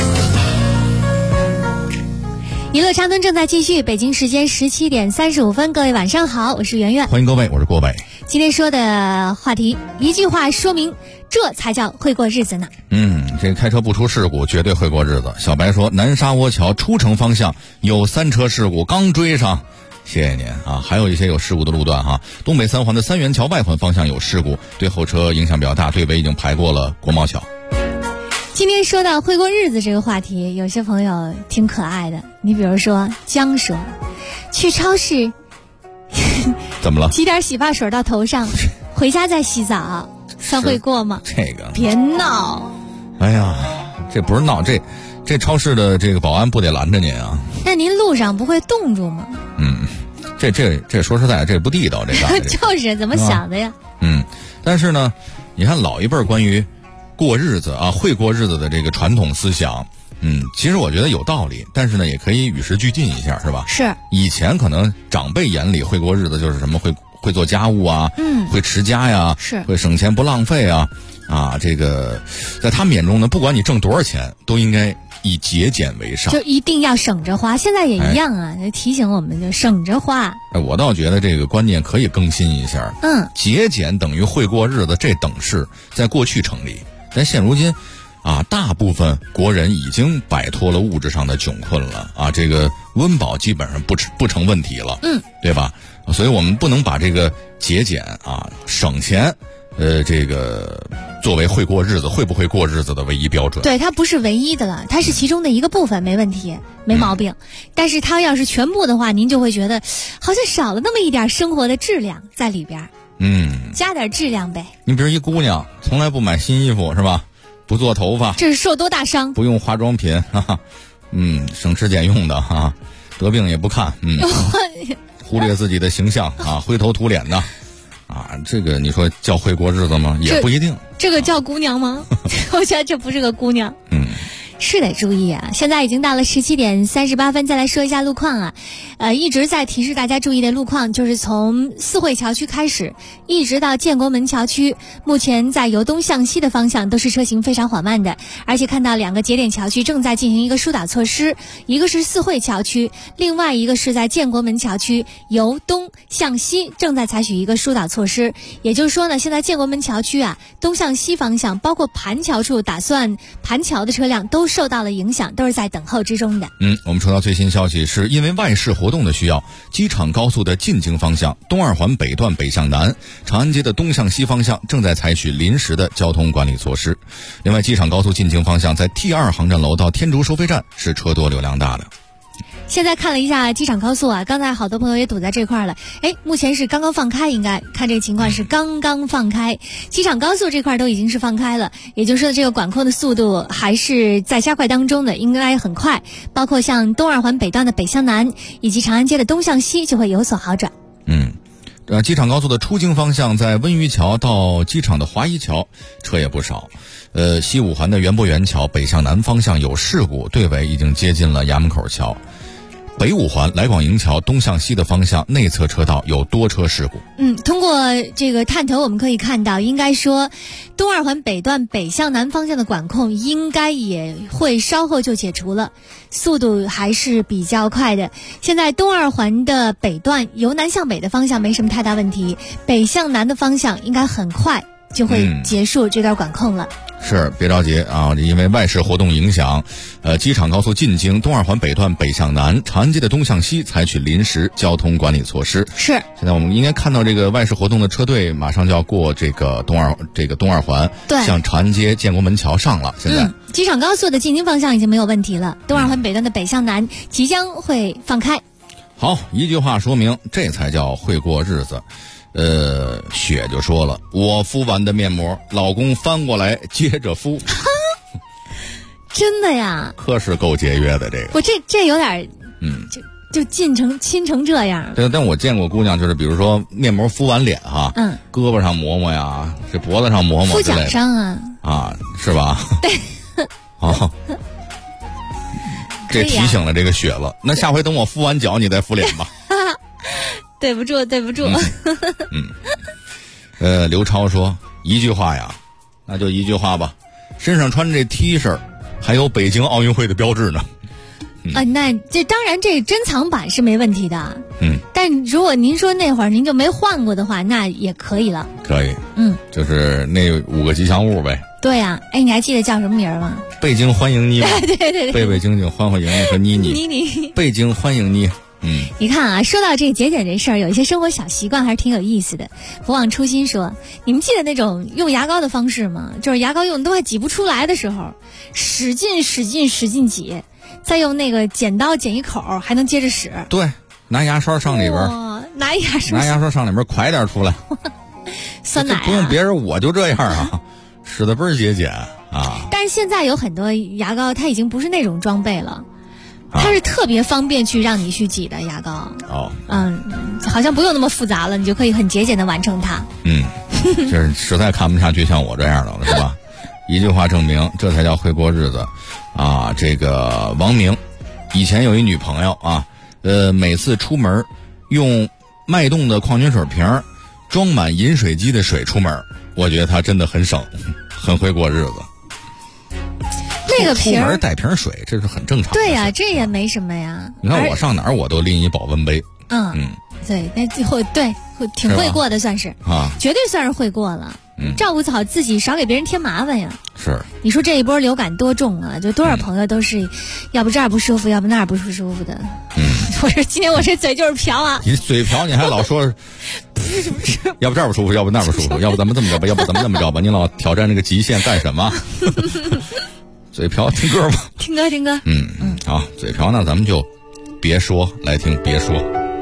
娱乐畅通正在继续，北京时间17点35分，各位晚上好，我是圆圆， 欢迎各位，我是郭伟。 今天说的话题，一句话说明，这才叫会过日子呢。 这开车不出事故，绝对会过日子。小白说，南沙窝桥出城方向有3车事故，刚追上。谢谢您啊！还有一些有事故的路段哈，东北3环的三元桥外环方向有事故，对后车影响比较大，队尾已经排过了国贸桥。 今天说到会过日子这个话题，有些朋友挺可爱的。你比如说江说，去超市怎么了？ 挤点洗发水到头上，回家再洗澡，算会过吗？ 这个别闹！ 哎呀，这不是闹，这超市的这个保安不得拦着您啊？ 那您路上不会冻住吗？ 这说实在，这不地道，这个就是怎么想的呀？ 但是呢，你看老一辈关于过日子啊，会过日子的这个传统思想，其实我觉得有道理，但是呢，也可以与时俱进一下，是吧？ 是。 以前可能长辈眼里会过日子就是什么会做家务啊，会持家呀， 是会省钱不浪费啊，这个在他们眼中呢，不管你挣多少钱，都应该以节俭为上， 就一定要省着花。现在也一样啊，提醒我们就省着花。 我倒觉得这个观念可以更新一下。节俭等于会过日子，这等式在过去成立，但现如今大部分国人已经摆脱了物质上的窘困了啊，这个温饱基本上不成问题了，对吧？所以我们不能把这个节俭省钱这个作为会过日子会不会过日子的唯一标准。 对，它不是唯一的了，它是其中的一个部分，没问题，没毛病。但是它要是全部的话，您就会觉得好像少了那么一点生活的质量在里边。加点质量呗。 你比如一姑娘从来不买新衣服是吧？不做头发， 这是受多大伤？ 不用化妆品省吃俭用的得病也不看忽略自己的形象灰头土脸的这个你说叫会过日子吗？也不一定。 这个叫姑娘吗？我觉得这不是个姑娘。是得注意啊！现在已经到了17点38分，再来说一下路况一直在提示大家注意的路况，就是从四惠桥区开始，一直到建国门桥区，目前在由东向西的方向都是车行非常缓慢的，而且看到2个节点桥区正在进行一个疏导措施，一个是四惠桥区，另外一个是在建国门桥区，由东向西正在采取一个疏导措施。也就是说呢，现在建国门桥区东向西方向，包括盘桥处打算盘桥的车辆都受到了影响，都是在等候之中的。 我们收到最新消息，是因为外事活动的需要，机场高速的进京方向东2环北段北向南，长安街的东向西方向正在采取临时的交通管理措施。另外，机场高速进京方向在 T2 航站楼到天竺收费站是车多流量大的。 现在看了一下机场高速刚才好多朋友也堵在这块了。目前是刚刚放开，应该看这个情况是刚刚放开，机场高速这块都已经是放开了，也就是说这个管控的速度还是在加快当中的，应该很快。包括像东2环北段的北向南以及长安街的东向西就会有所好转。 机场高速的出京方向在温榆桥到机场的华一桥车也不少。西5环的园博园桥北向南方向有事故，队尾已经接近了衙门口桥。 北五环来广营桥东向西的方向内侧车道有多车事故。 通过这个探头我们可以看到，应该说东二环北段北向南方向的管控应该也会稍后就解除了，速度还是比较快的。现在东二环的北段由南向北的方向没什么太大问题，北向南的方向应该很快就会结束这段管控了。 是，别着急啊，因为外事活动影响，机场高速进京东二环北段北向南，长安街的东向西采取临时交通管理措施。 是， 现在我们应该看到这个外事活动的车队马上就要过这个东二环， 对， 向长安街建国门桥上了。现在， 机场高速的进京方向已经没有问题了，东二环北段的北向南即将会放开。 好，一句话说明，这才叫会过日子。雪就说了，我敷完的面膜，老公翻过来接着敷。 真的呀？ 可是够节约的这个。 我这有点，就亲成这样。 对，但我见过姑娘，就是比如说面膜敷完脸哈，胳膊上磨磨呀，这脖子上磨磨之类的。 敷脚上啊？ 啊，是吧？ 对。 哦。这提醒了这个雪了。那下回等我敷完脚，你再敷脸吧。 对不住。 刘超说一句话呀，那就一句话吧，身上穿这 T 恤还有北京奥运会的标志呢。 那这当然这珍藏版是没问题的。但如果您说那会儿您就没换过的话，那也可以了。 可以。就是那5个吉祥物呗。 对呀。你还记得叫什么名吗？ 北京欢迎你。 对。 贝晶晶欢迎你和妮妮。北京欢迎你。 你看啊，说到这个节俭这事儿，有一些生活小习惯还是挺有意思的。不忘初心说，你们记得那种用牙膏的方式吗？就是牙膏用的都快挤不出来的时候，使劲挤，再用那个剪刀剪一口，还能接着使。 对，拿牙刷上里边， 拿牙刷上里边快点出来。 酸奶、 不用别人，我就这样啊，使得倍儿节俭啊。 但是现在有很多牙膏，它已经不是那种装备了。它是特别方便去让你去挤的牙膏。好像不用那么复杂了，你就可以很节俭的完成它。 这实在看不下去像我这样的了，是吧？一句话证明，这才叫会过日子啊！这个王明以前有一女朋友啊，每次出门用脉动的矿泉水瓶装满饮水机的水出门，我觉得他真的很省，很会过日子。 那个瓶出门带瓶水，这是很正常的。 对呀，这也没什么呀。 你看我上哪儿我都拎一保温杯。 对，那最后对挺会过的，算是啊， 绝对算是会过了。照顾好自己，少给别人添麻烦呀。 是。 你说这一波流感多重啊？就多少朋友都是，要不这儿不舒服，要不那儿不舒服的。我说今天我这嘴就是瓢啊。 你嘴瓢，你还老说。 不是。 要不这儿不舒服，要不那儿不舒服，要不咱们这么着吧，要不咱们那么着吧？你老挑战这个极限干什么？嘴瓢，听歌吧。 听歌。 好，嘴瓢呢，咱们就别说，来听别说。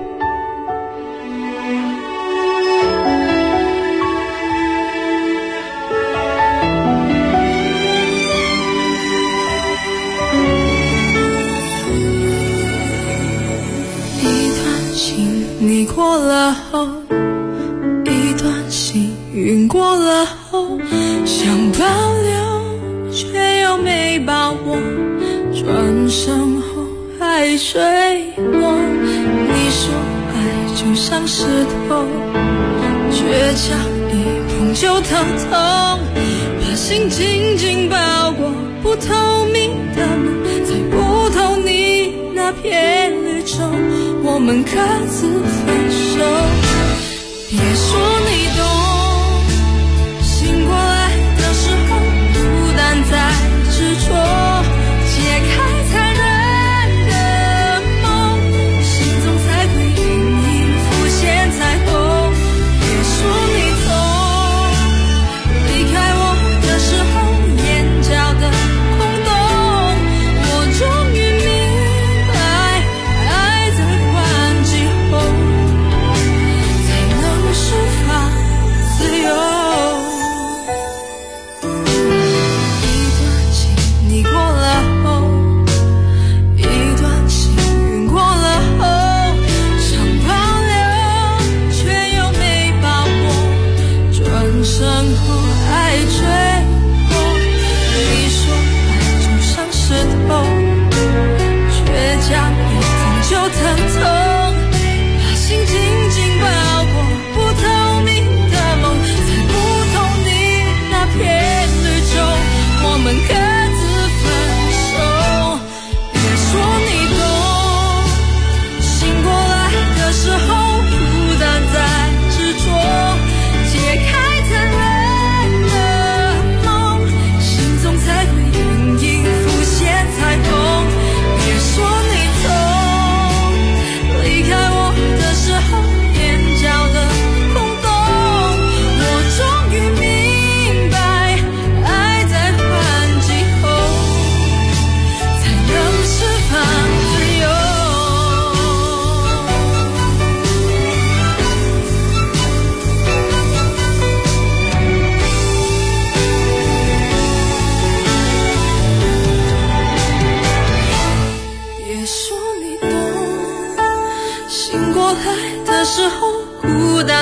一段情你过了后，一段心晕过了后，想保留却又没把握，转身后还坠落。你说爱就像石头，倔强一碰就疼痛，把心紧紧包裹，不透明的梦，猜不透你那片绿洲，我们各自分手。别说你懂，醒过来的时候孤单在执着，解开残忍的梦，心中才会隐隐浮现彩虹。别说你懂，离开我的时候眼角的空洞，我终于明白，爱在换季后才能抒发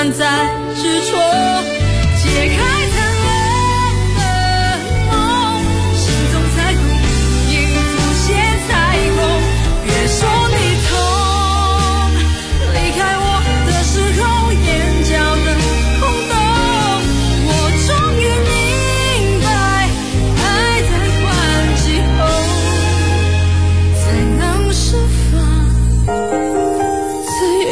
仍在执着，解开贪恋的梦，心中彩虹应浮现彩虹。别说你痛，离开我的时候眼角的空洞，我终于明白，爱在换季后才能释放自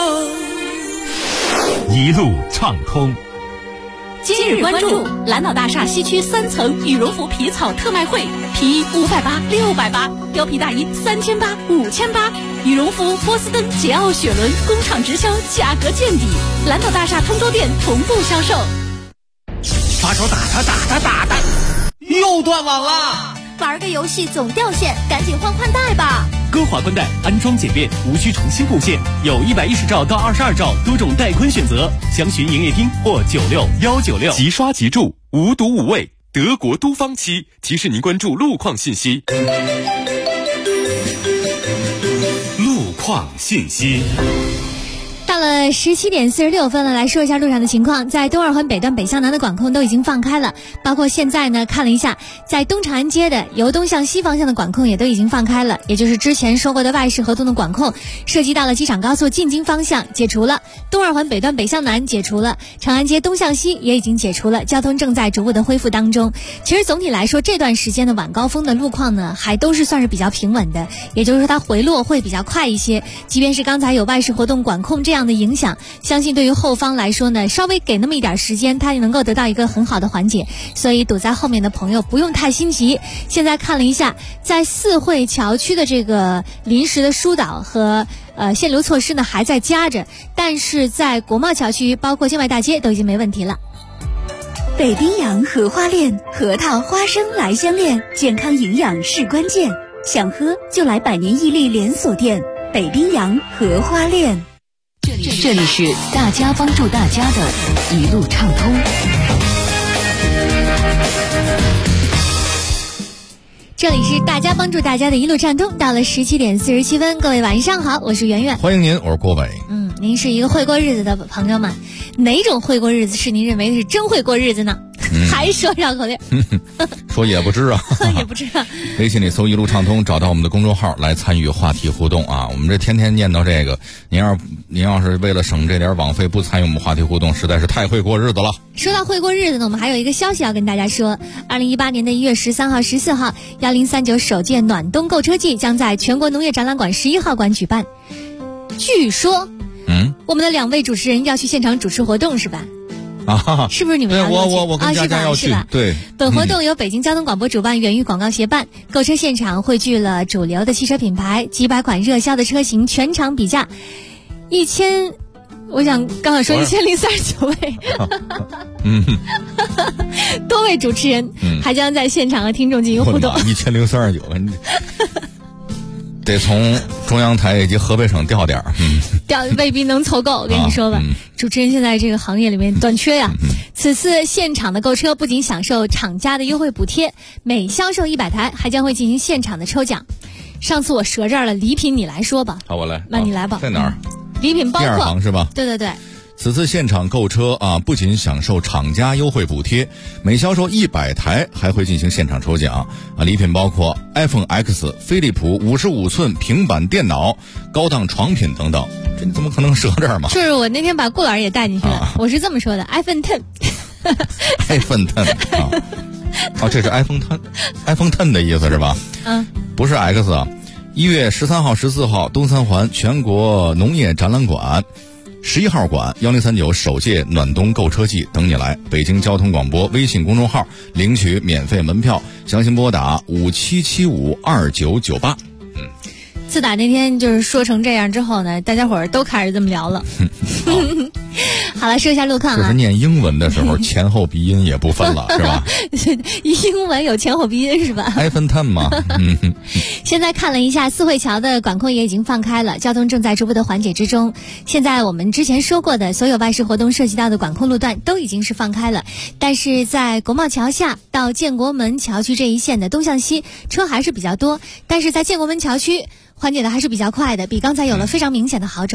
由。 一路畅通。 今日关注蓝岛大厦西区3层羽绒服皮草特卖会，皮衣580、680，貂皮大衣3800、5800，羽绒服波司登、捷奥、雪伦工厂直销，价格见底。蓝岛大厦通州店同步销售。 发手打他，又断网了。 玩个游戏总掉线，赶紧换宽带吧。 歌华宽带安装简便，无需重新布线，有110兆到22兆多种带宽选择，详询营业厅或96196。 即刷即住，无毒无味，德国都方漆提示您关注路况信息。路况信息。 到了17点46分了，来说一下路上的情况。在东二环北段北向南的管控都已经放开了，包括现在呢看了一下，在东长安街的由东向西方向的管控也都已经放开了，也就是之前说过的外市合同的管控，涉及到了机场高速进京方向解除了，东二环北段北向南解除了，长安街东向西也已经解除了，交通正在逐步的恢复当中。其实总体来说，这段时间的晚高峰的路况呢，还都是算是比较平稳的，也就是说它回落会比较快一些。即便是刚才有外市活动管控这样的影响，相信对于后方来说呢，稍微给那么一点时间，它也能够得到一个很好的缓解，所以堵在后面的朋友不用太心急。现在看了一下，在四惠桥区的这个临时的疏导和限流措施呢还在加着，但是在国贸桥区包括建外大街都已经没问题了。 北冰洋荷花恋，核桃花生来相恋，健康营养是关键，想喝就来百年屹立连锁店北冰洋荷花恋。 这里是大家帮助大家的一路畅通。 这里是大家帮助大家的一路畅通，到了17点47分，各位晚上好，我是圆圆， 欢迎您，我是郭伟。 您是一个会过日子的朋友们，哪种会过日子是您认为是真会过日子呢？还说绕口令， 说也不知啊， 也不知道。 微信里搜一路畅通，找到我们的公众号来参与话题互动啊！我们这天天念叨这个，您要是为了省这点网费不参与我们话题互动，实在是太会过日子了。 说到会过日子呢，我们还有一个消息要跟大家说：2018年的1月13号、14号，1039首届暖冬购车季将在全国农业展览馆11号馆举办。据说，我们的2位主持人要去现场主持活动是吧？ 啊， 是不是你们要我跟佳佳要去？对， 本活动由北京交通广播主办，远域广告协办。购车现场汇聚了主流的汽车品牌，几百款热销的车型，全场比价我想刚好说1039位，多位主持人还将在现场和听众进行互动。 1039，得从中央台以及河北省调点调未必能凑够，我跟你说吧，主持人现在这个行业里面短缺呀。此次现场的购车不仅享受厂家的优惠补贴，每销售100台还将会进行现场的抽奖。上次我折这儿了，礼品你来说吧。 好，我来。 那你来吧。 在哪儿？ 礼品包括第2行是吧？ 对对对。 此次现场购车啊，不仅享受厂家优惠补贴，每销售100台还会进行现场抽奖啊！礼品包括 iPhone X、飞利浦55寸平板电脑、高档床品等等。这你怎么可能折这儿嘛？ 就是我那天把顾老师也带进去了，我是这么说的 ：iPhone 10 10啊！哦，这是 iPhone 10的意思是吧？不是 X 啊！1月13号、14号，东三环全国农业展览馆。11号馆1039首届暖冬购车季等你来，北京交通广播微信公众号领取免费门票，详情拨打57752998。 自打那天就是说成这样之后呢，大家伙儿都开始这么聊了。好了，说一下路况啊。 就是念英文的时候前后鼻音也不分了，是吧？ 英文有前后鼻音是吧 ？iPhone 10嘛。 现在看了一下四惠桥的管控也已经放开了，交通正在逐步的缓解之中。现在我们之前说过的所有外事活动涉及到的管控路段都已经是放开了，但是在国贸桥下到建国门桥区这一线的东向西车还是比较多，但是在建国门桥区缓解的还是比较快的，比刚才有了非常明显的好转。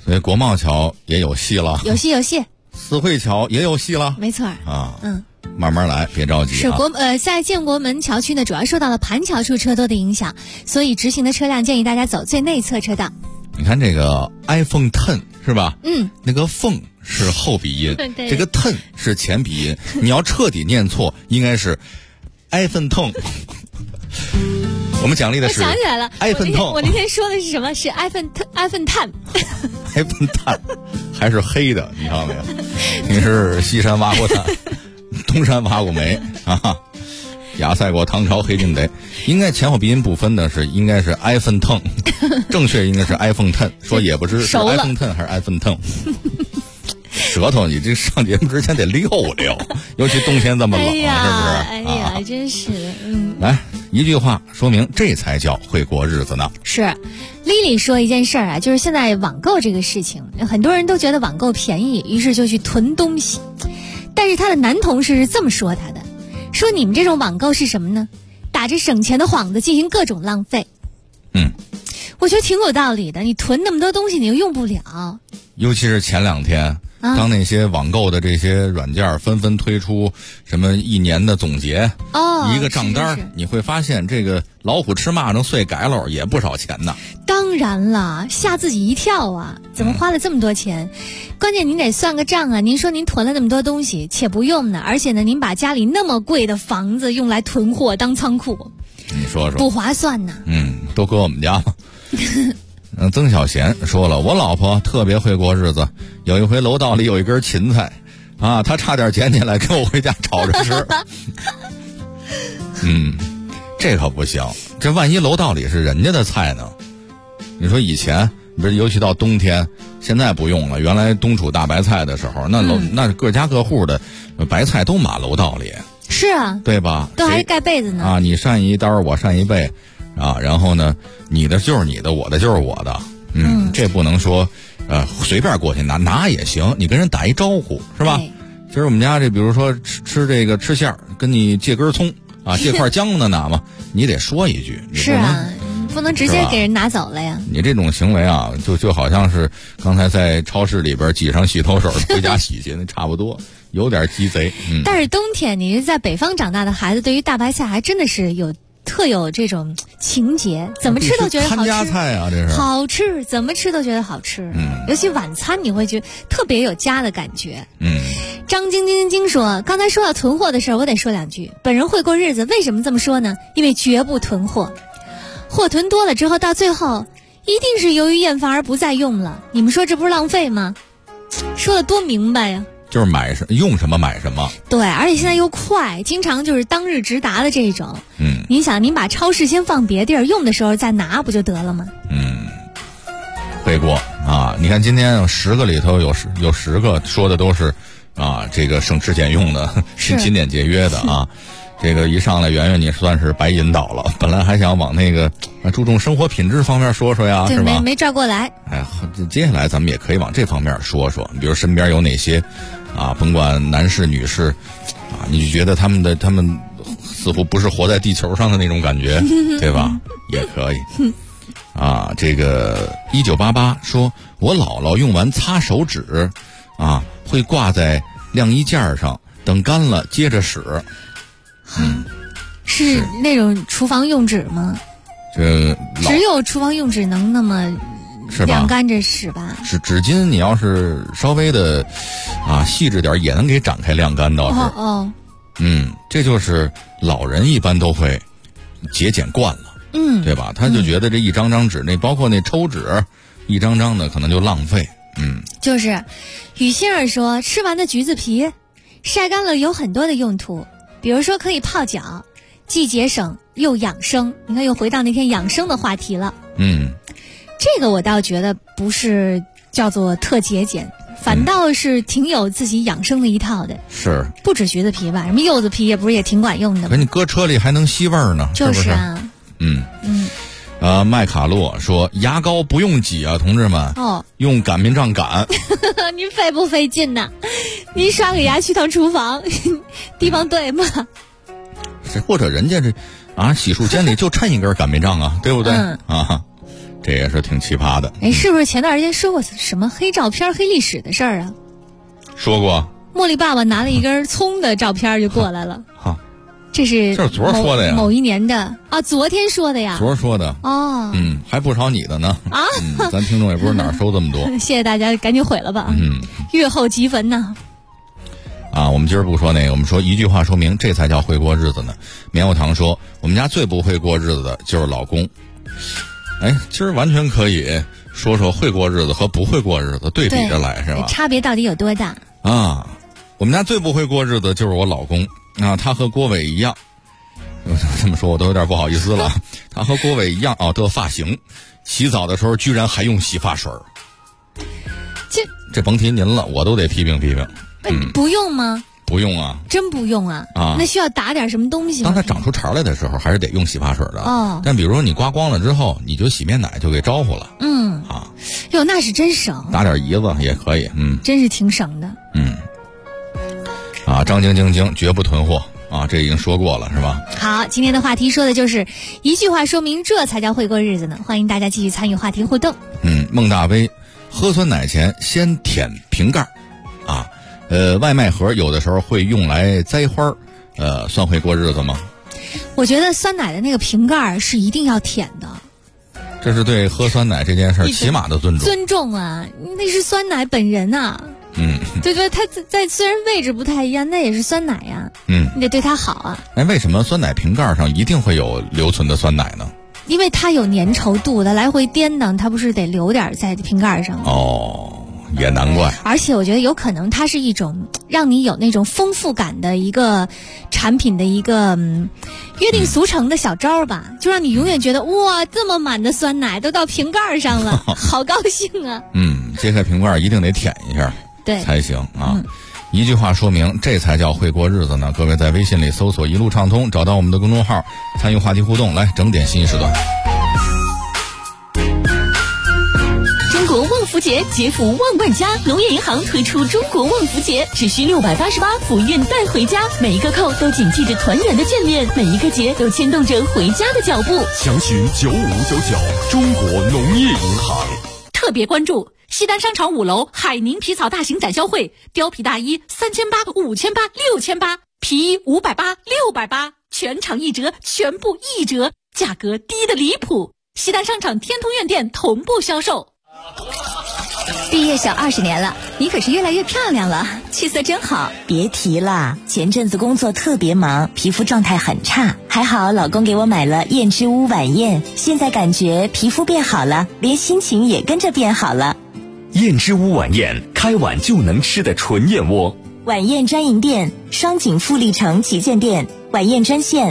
对，国贸桥也有戏了， 有戏。 四惠桥也有戏了， 没错啊。慢慢来，别着急是在建国门桥区呢，主要受到了盘桥处车多的影响，所以直行的车辆建议大家走最内侧车道。 你看这个 iPhone 10是吧？那个凤是后鼻音，这个 10是前鼻音，你要彻底念错，应该是 iPhone 10。我们奖励的是， 我想起来了 ，iPhone 10。 我那天说的是什么？是 iPhone 10。 iPhone 10还是黑的，你看没有？你是西山挖过炭，东山挖过煤啊。亚塞过唐朝黑金得，应该前后鼻音不分的是，应该是 iPhone 10，正确应该是 iPhone 10。说也不知是 iPhone 10还是 iPhone 10。舌头你这上节目之前得溜溜，尤其冬天这么冷，是不是？ 哎呀，真是的。 来一句话说明这才叫会过日子呢。 是，Lily 说一件事儿啊，就是现在网购这个事情，很多人都觉得网购便宜，于是就去囤东西。但是她的男同事是这么说她的，说你们这种网购是什么呢？打着省钱的幌子进行各种浪费。我觉得挺有道理的，你囤那么多东西你又用不了。 尤其是前2天。当那些网购的这些软件纷纷推出什么1年的总结，一个账单，你会发现这个老虎吃蚂蚱碎改篓也不少钱呢。 当然了，吓自己一跳啊！怎么花了这么多钱？关键您得算个账啊！您说您囤了那么多东西，且不用呢，而且呢，您把家里那么贵的房子用来囤货当仓库， 你说说不划算呢。 都搁我们家吗？曾小贤说了，我老婆特别会过日子。有一回楼道里有一根芹菜，她差点捡起来给我回家炒着吃。这可不行，这万一楼道里是人家的菜呢？你说以前不是，尤其到冬天，现在不用了。原来冬储大白菜的时候，那各家各户的白菜都码楼道里。 是啊， 对吧？ 都还盖被子呢。 你扇一刀，我扇一被。然后呢，你的就是你的，我的就是我的，这不能说，随便过去拿也行，你跟人打一招呼是吧？今儿我们家这比如说吃这个吃馅儿，跟你借根葱借块姜的拿嘛，你得说一句， 是啊，不能直接给人拿走了呀。 你这种行为啊，就好像是刚才在超市里边挤上洗头水回家洗去，那差不多，有点鸡贼。 但是冬天你是在北方长大的孩子，对于大白菜还真的是特有这种情节，怎么吃都觉得好吃。 看家菜啊，这是好吃，怎么吃都觉得好吃。尤其晚餐你会觉得特别有家的感觉。张晶说，刚才说到囤货的事儿，我得说2句。本人会过日子，为什么这么说呢？因为绝不囤货，货囤多了之后，到最后一定是由于厌烦而不再用了。你们说这不是浪费吗？说的多明白呀。 就是用什么买什么。 对，而且现在又快，经常就是当日直达的这种。您想，您把超市先放别地儿，用的时候再拿不就得了吗？ 会过你看今天10个里头有10个说的都是这个省吃俭用的，勤俭节约的这个一上来圆圆你算是白引导了，本来还想往那个注重生活品质方面说呀，是吧？ 没转过来。 接下来咱们也可以往这方面说，比如身边有哪些甭管男士女士你就觉得他们似乎不是活在地球上的那种感觉，对吧？也可以这个1988说，我姥姥用完擦手纸会挂在晾衣架上，等干了接着使。 是那种厨房用纸吗？只有厨房用纸能那么晾干着使吧？ 是纸巾，你要是稍微的细致点，也能给展开晾干倒是。这就是老人一般都会节俭惯了，对吧？他就觉得这一张张纸，那包括那抽纸，一张张的可能就浪费。 就是雨欣儿说，吃完的橘子皮晒干了有很多的用途，比如说可以泡脚，既节省又养生。你看又回到那天养生的话题了。这个我倒觉得不是叫做特节俭，反倒是挺有自己养生的一套的。 是不止橘子皮吧，什么柚子皮也不是也挺管用的吗？ 可你搁车里还能吸味儿呢。 就是啊。 麦卡洛说，牙膏不用挤同志们，用擀面杖擀。 您费不费劲呢？您刷个牙去趟厨房，地方对吗？ 或者人家这洗漱间里就抻一根擀面杖对不对？ 这也是挺奇葩的。 是不是前段时间说过什么黑照片、黑历史的事儿啊？ 说过。 茉莉爸爸拿了一根葱的照片就过来了。这是昨儿说的呀， 某一年的啊，昨天说的呀， 昨儿说的哦， 还不少你的呢啊， 咱听众也不是哪儿收这么多， 谢谢大家，赶紧毁了吧，月后积分呢。 啊，我们今儿不说那个，我们说一句话说明，这才叫会过日子呢。棉花糖说，我们家最不会过日子的就是老公。今儿完全可以说说会过日子和不会过日子对比着来，是吧？ 差别到底有多大啊？我们家最不会过日子就是我老公啊，他和郭伟一样，这么说我都有点不好意思了。他和郭伟一样的发型，洗澡的时候居然还用洗发水。这甭提您了，我都得批评批评。 不用吗？ 不用啊， 真不用啊！那需要打点什么东西吗？ 当它长出茬来的时候，还是得用洗发水的。但比如说你刮光了之后，你就洗面奶就给招呼了。 哟，那是真省。 打点胰子也可以， 真是挺省的。 张晶绝不囤货啊，这已经说过了是吧？ 好，今天的话题说的就是一句话说明，这才叫会过日子呢。欢迎大家继续参与话题互动。 孟大威，喝酸奶前先舔瓶盖啊。外卖盒有的时候会用来栽花，算会过日子吗？ 我觉得酸奶的那个瓶盖是一定要舔的， 这是对喝酸奶这件事起码的尊重。 尊重啊，那是酸奶本人啊。对，它在虽然位置不太一样，那也是酸奶呀。你得对它好啊。 为什么酸奶瓶盖上一定会有留存的酸奶呢？ 因为它有粘稠度的，来回颠荡，它不是得留点在瓶盖上吗？ 也难怪。 而且我觉得有可能它是一种让你有那种丰富感的一个产品的一个约定俗成的小招吧，就让你永远觉得哇，这么满的酸奶都到瓶盖上了，好高兴啊。 揭开瓶盖一定得舔一下对才行啊。一句话说明，这才叫会过日子呢。各位在微信里搜索一路畅通，找到我们的公众号，参与话题互动，来整点新时段。 中国旺福节，节福万万家。农业银行推出中国旺福节，只需688，福运带回家。每一个扣都谨记着团圆的眷恋，每一个节都牵动着回家的脚步。 详询9599，中国农业银行。 特别关注西单商场5楼海宁皮草大型展销会，貂皮大衣3800、5800、6800，皮衣580、680，全场1折，全部1折，价格低得离谱。西单商场天通苑店同步销售。 毕业小20年了，你可是越来越漂亮了，气色真好。 别提了，前阵子工作特别忙，皮肤状态很差，还好老公给我买了燕之屋晚宴，现在感觉皮肤变好了，连心情也跟着变好了。 燕之屋晚宴，开碗就能吃的纯燕窝。 晚宴专营店，双井富力城旗舰店，晚宴专线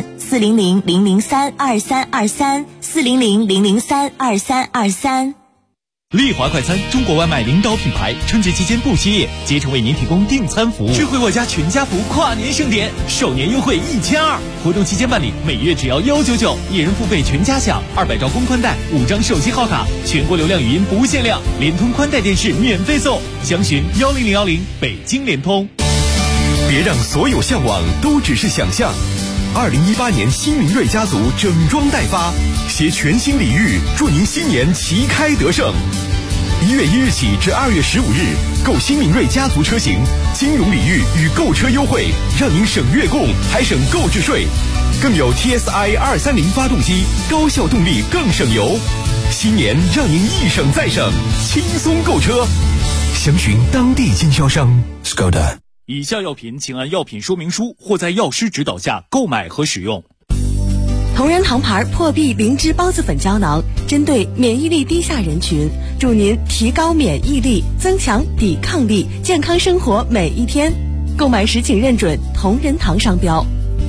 400-003-2323，400-003-2323。 丽华快餐，中国外卖领导品牌，春节期间不歇业，竭诚为您提供订餐服务。智慧我家全家福跨年盛典，首年优惠1200，活动期间办理，每月只要199，一人付费全家享，200兆公宽带，5张手机号卡，全国流量语音不限量，联通宽带电视免费送，详询10010，北京联通。 别让所有向往都只是想象。2018年新明锐家族整装待发，携全新礼遇，祝您新年旗开得胜。1月1日起至2月15日，购新明锐家族车型，金融礼遇与购车优惠，让您省月供还省购置税，更有 TSI 230发动机，高效动力更省油。新年让您一省再省，轻松购车。详询当地经销商 Skoda。 以下药品请按药品说明书或在药师指导下购买和使用。 同仁堂牌破壁灵芝孢子粉胶囊，针对免疫力低下人群，助您提高免疫力，增强抵抗力，健康生活每一天。购买时请认准同仁堂商标。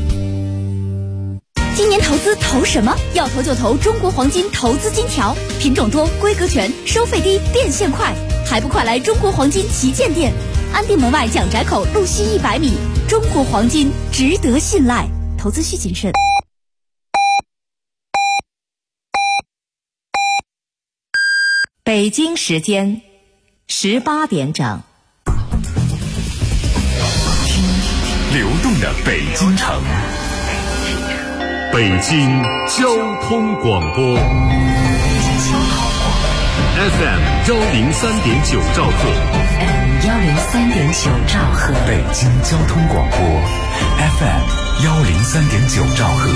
今年投资投什么？要投就投中国黄金投资金条，品种多，规格全，收费低，变现快，还不快来中国黄金旗舰店，安定门外蒋宅口路西100米。中国黄金值得信赖，投资需谨慎。 北京时间18点整。 流动的北京城，北京交通广播。 FM 103.9兆赫 103.9兆赫， 北京交通广播 FM 103.9兆赫。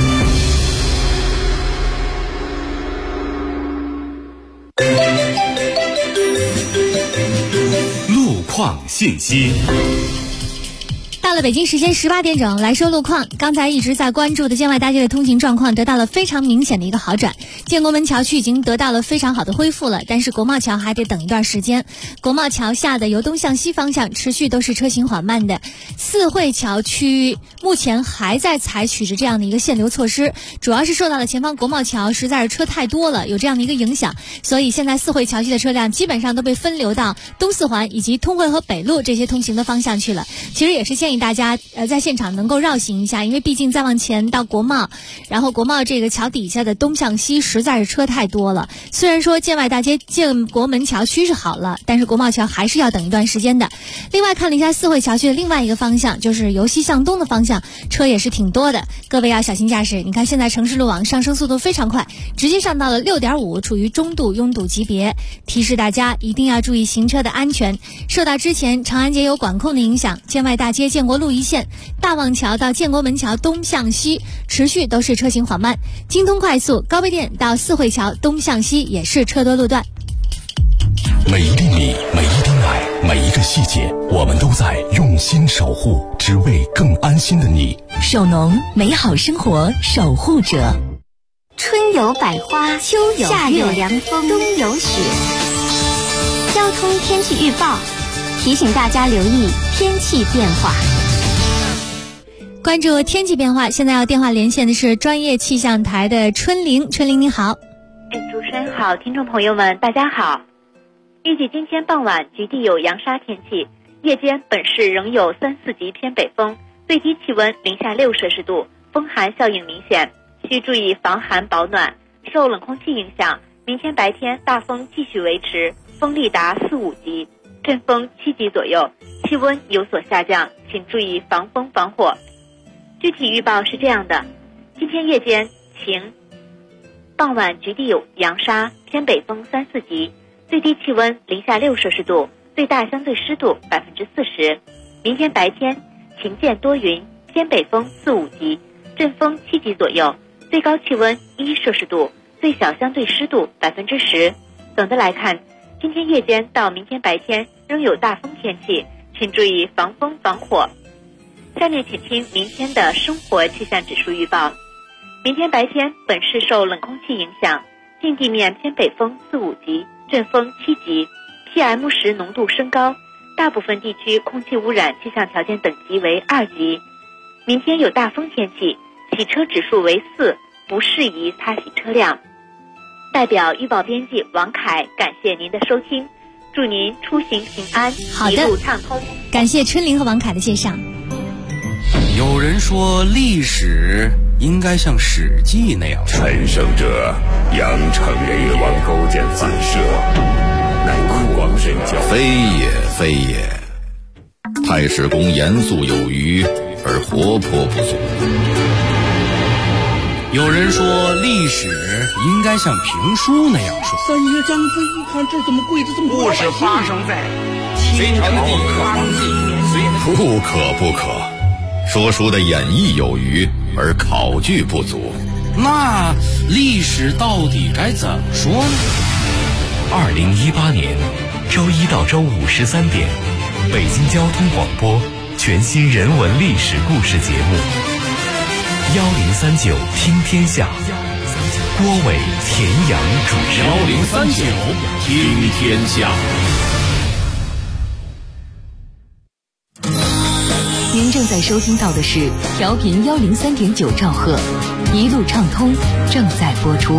路况信息。 到了北京时间18点整，来说路况。刚才一直在关注的建外大街的通行状况得到了非常明显的一个好转，建国门桥区已经得到了非常好的恢复了，但是国贸桥还得等一段时间。国贸桥下的由东向西方向持续都是车行缓慢的。四惠桥区目前还在采取着这样的一个限流措施，主要是受到了前方国贸桥实在是车太多了，有这样的一个影响，所以现在四惠桥区的车辆基本上都被分流到东四环以及通惠和北路这些通行的方向去了。其实也是建议大家在现场能够绕行一下，因为毕竟再往前到国贸，然后国贸这个桥底下的东向西实在是车太多了。虽然说建外大街建国门桥区是好了，但是国贸桥还是要等一段时间的。另外看了一下四惠桥区的另外一个方向，就是由西向东的方向，车也是挺多的，各位要小心驾驶。你看现在城市路网上升速度非常快，直接上到了 6.5， 处于中度拥堵级别，提示大家一定要注意行车的安全。受到之前长安街有管控的影响，建外大街建国路一线大望桥到建国门桥东向西持续都是车行缓慢，京通快速高碑店到四惠桥东向西也是车多路段。 每一粒米，每一滴奶，每一个细节，我们都在用心守护，只为更安心的你。 首农，美好生活守护者。 春有百花，秋有夏有凉风，冬有雪。交通天气预报提醒大家留意天气变化。 关注天气变化，现在要电话连线的是专业气象台的春玲。春玲你好。 主持人好，听众朋友们大家好。预计今天傍晚局地有扬沙天气，夜间本市仍有3、4级偏北风，最低气温零下6摄氏度，风寒效应明显，需注意防寒保暖。受冷空气影响，明天白天大风继续维持，风力达4、5级，阵风7级左右，气温有所下降，请注意防风防火。具体预报是这样的：今天夜间晴，傍晚局地有扬沙，偏北风3、4级，最低气温零下6摄氏度，最大相对湿度40%。明天白天晴间多云，偏北风4、5级，阵风7级左右，最高气温1摄氏度，最小相对湿度10%。总的来看，今天夜间到明天白天仍有大风天气，请注意防风防火。下面请听明天的生活气象指数预报。明天白天本市受冷空气影响，近地面偏北风4、5级，阵风7级， PM10浓度升高，大部分地区空气污染气象条件等级为2级。明天有大风天气，洗车指数为4，不适宜擦洗车辆。代表预报编辑王凯感谢您的收听，祝您出行平安，一路畅通。 感谢春玲和王凯的介绍。 有人说历史应该像史记那样， 陈胜者扬长人王勾践反射，乃酷光神教， 非也非也。太史公严肃有余，而活泼不足。 有人说历史应该像评书那样说。 三爷张飞一看这怎么跪着这么多？ 故事发生在清朝康熙年岁。 不可不可，说书的演绎有余，而考据不足。 那历史到底该怎么说呢 ？2018年周一到周五13点，北京交通广播全新人文历史故事节目1039听天下，郭伟、田阳主持。 1039听天下。 您正在收听到的是调频103.9兆赫，一路畅通正在播出。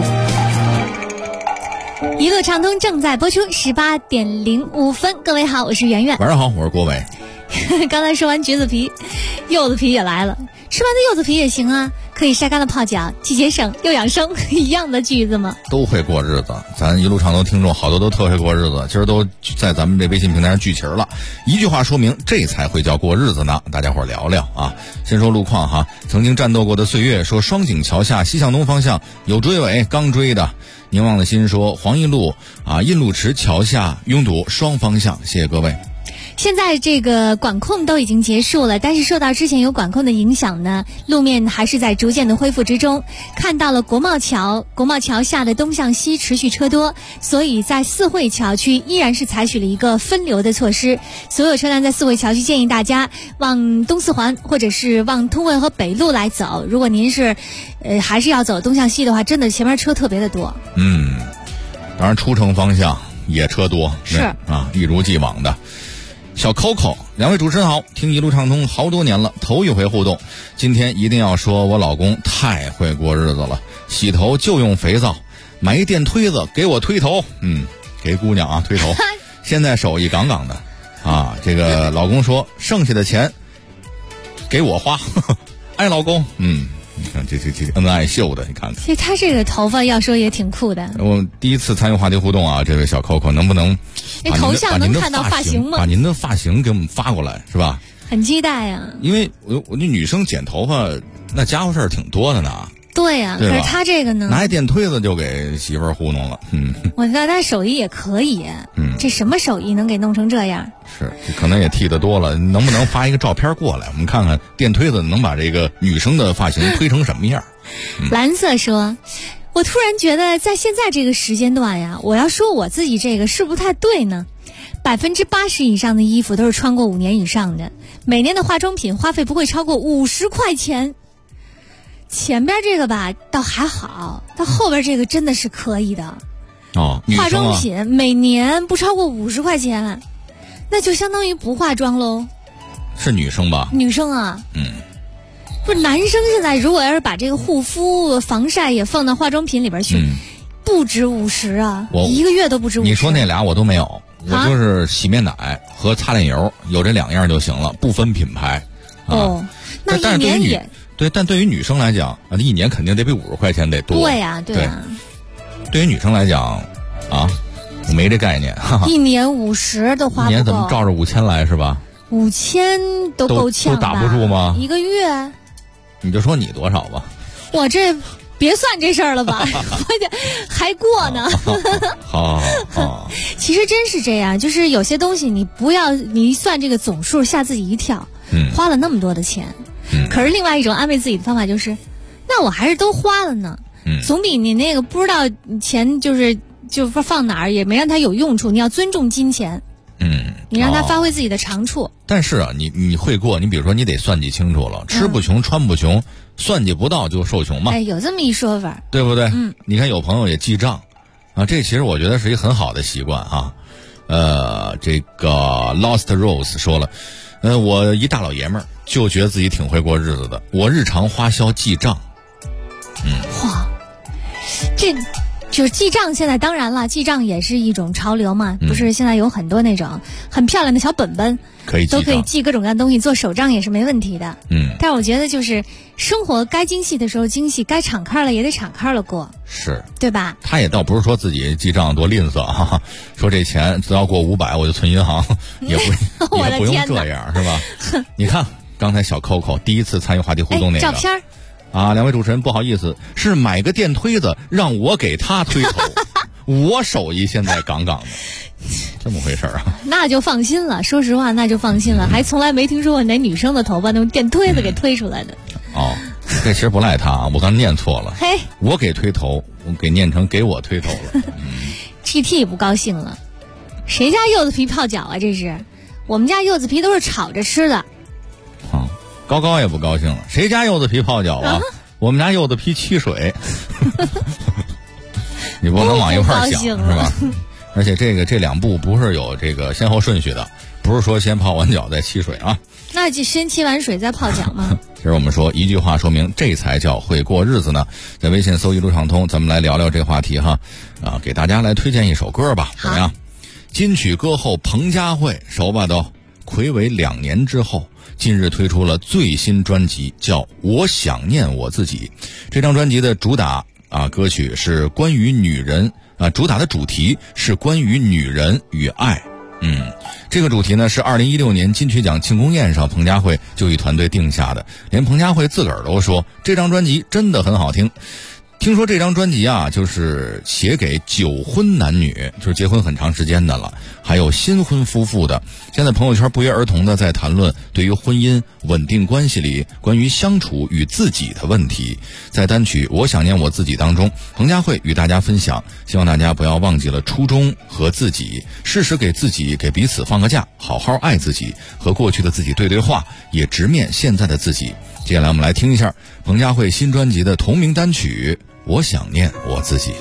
一路畅通正在播出，18点05分。各位好，我是圆圆。 晚上好，我是郭伟。 刚才说完橘子皮，柚子皮也来了。吃完的柚子皮也行啊， 可以晒干了泡脚，既节省又养生，一样的句子吗？ 都会过日子，咱一路畅通听众好多都特会过日子，今儿都在咱们这微信平台上聚齐了。一句话说明，这才会叫过日子呢。大家伙聊聊啊。先说路况哈，曾经战斗过的岁月说双井桥下西向东方向有追尾，刚追的。凝望的心说黄义路印路池桥下拥堵双方向，谢谢各位。 现在这个管控都已经结束了，但是受到之前有管控的影响呢，路面还是在逐渐的恢复之中。看到了国贸桥下的东向西持续车多，所以在四惠桥区依然是采取了一个分流的措施。所有车辆在四惠桥区建议大家往东四环或者是往通惠河北路来走。如果您是还是要走东向西的话，真的前面车特别的多。 当然出城方向也车多， 是啊，一如既往的。小 Coco， 两位主持人好，听一路畅通好多年了，头一回互动，今天一定要说我老公太会过日子了，洗头就用肥皂，买一电推子给我推头，给姑娘推头，现在手艺杠杠的啊。这个老公说剩下的钱给我花，爱老公，你看这恩爱秀的，你看看。 其实他这个头发要说也挺酷的。 我第一次参与话题互动啊，这位小 Coco 能不能头像能看到发型吗？ 把您的发型给我们发过来，是吧？ 很期待呀。 因为我那女生剪头发那家伙事儿挺多的呢。 对呀，可是他这个呢， 拿一电推子就给媳妇儿糊弄了。 我觉得他手艺也可以。这什么手艺能给弄成这样？ 是，可能也剃得多了。能不能发一个照片过来，我们看看电推子能把这个女生的发型推成什么样？ 蓝色说，我突然觉得在现在这个时间段呀，我要说我自己这个是不太对呢。80%以上的衣服都是穿过5年以上的，每年的化妆品花费不会超过50块钱。前边这个吧倒还好，到后边这个真的是可以的。化妆品每年不超过50块钱，那就相当于不化妆喽。 是女生吧？ 女生啊。不是男生，现在如果要是把这个护肤防晒也放到化妆品里边去，不止50啊，一个月都不止50。 你说那俩我都没有，我就是洗面奶和擦脸油，有这2样就行了，不分品牌。 那一年也对，但对于女生来讲一年肯定得比50块钱得多。 对呀，对呀。 对于女生来讲我没这概念。 一年50都花不够。 一年怎么照着5000来是吧 ？5000都够呛吧？ 都打不住吗？ 一个月。 你就说你多少吧。 我这别算这事儿了吧，还过呢。 好。 其实真是这样，就是有些东西你一算这个总数吓自己一跳。花了那么多的钱。可是另外一种安慰自己的方法就是，那我还是都花了呢。总比你那个不知道钱就是放哪儿也没让它有用处。你要尊重金钱。你让他发挥自己的长处。 但是你会过，你比如说你得算计清楚了，吃不穷穿不穷，算计不到就受穷嘛。 有这么一说法， 对不对？你看有朋友也记账这其实我觉得是一个很好的习惯这个 Lost Rose 说了，我一大老爷们儿就觉得自己挺会过日子的，我日常花销记账。 哇，这就是记账，现在当然了，记账也是一种潮流嘛，不是现在有很多那种很漂亮的小本本，都可以记各种各样的东西，做手账也是没问题的。但是我觉得就是生活该精细的时候精细，该敞开了也得敞开了过， 是对吧？ 他也倒不是说自己记账多吝啬说这钱只要过500我就存银行，也不用这样是吧？你看刚才小 Coco 第一次参与话题互动那个照片两位主持人不好意思，是买个电推子让我给他推头，我手艺现在杠杠的，这么回事那就放心了，说实话那就放心了，还从来没听说过哪女生的头发用电推子给推出来的。 这其实不赖他我刚念错了，我给推头，我给念成给我推头了。 GT 不高兴了，谁家柚子皮泡脚啊？这是我们家柚子皮都是炒着吃的。 高高也不高兴了，谁家柚子皮泡脚啊？我们家柚子皮沏水。你不能往一块儿想是吧？而且这两步不是有这个先后顺序的，不是说先泡完脚再沏水啊。 那就先沏完水再泡脚吗？ 其实我们说一句话说明这才叫会过日子呢。在微信搜一路畅通，咱们来聊聊这个话题给大家来推荐一首歌吧，怎么样？金曲歌后彭佳慧熟吧都？睽违2年之后， 近日推出了最新专辑，叫《我想念我自己》。这张专辑的主打歌曲是关于女人主打的主题是关于女人与爱。这个主题呢是2016年金曲奖庆功宴上彭佳慧就与团队定下的，连彭佳慧自个儿都说这张专辑真的很好听。听说这张专辑就是写给久婚男女，就是结婚很长时间的了，还有新婚夫妇的。现在朋友圈不约而同的在谈论对于婚姻稳定关系里关于相处与自己的问题。在单曲《我想念我自己》当中，彭佳慧与大家分享，希望大家不要忘记了初衷和自己，适时给自己给彼此放个假，好好爱自己，和过去的自己对话，也直面现在的自己。接下来我们来听一下彭佳慧新专辑的同名单曲《我想念我自己》。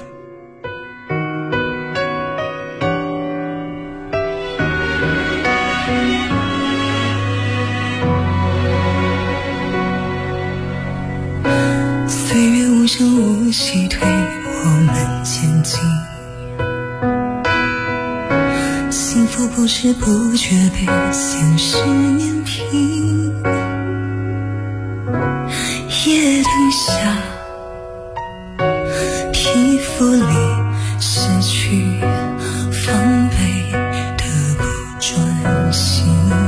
岁月无声无息推我们前进，幸福不知不觉被现实碾平，夜灯下皮肤里失去防备的不专心，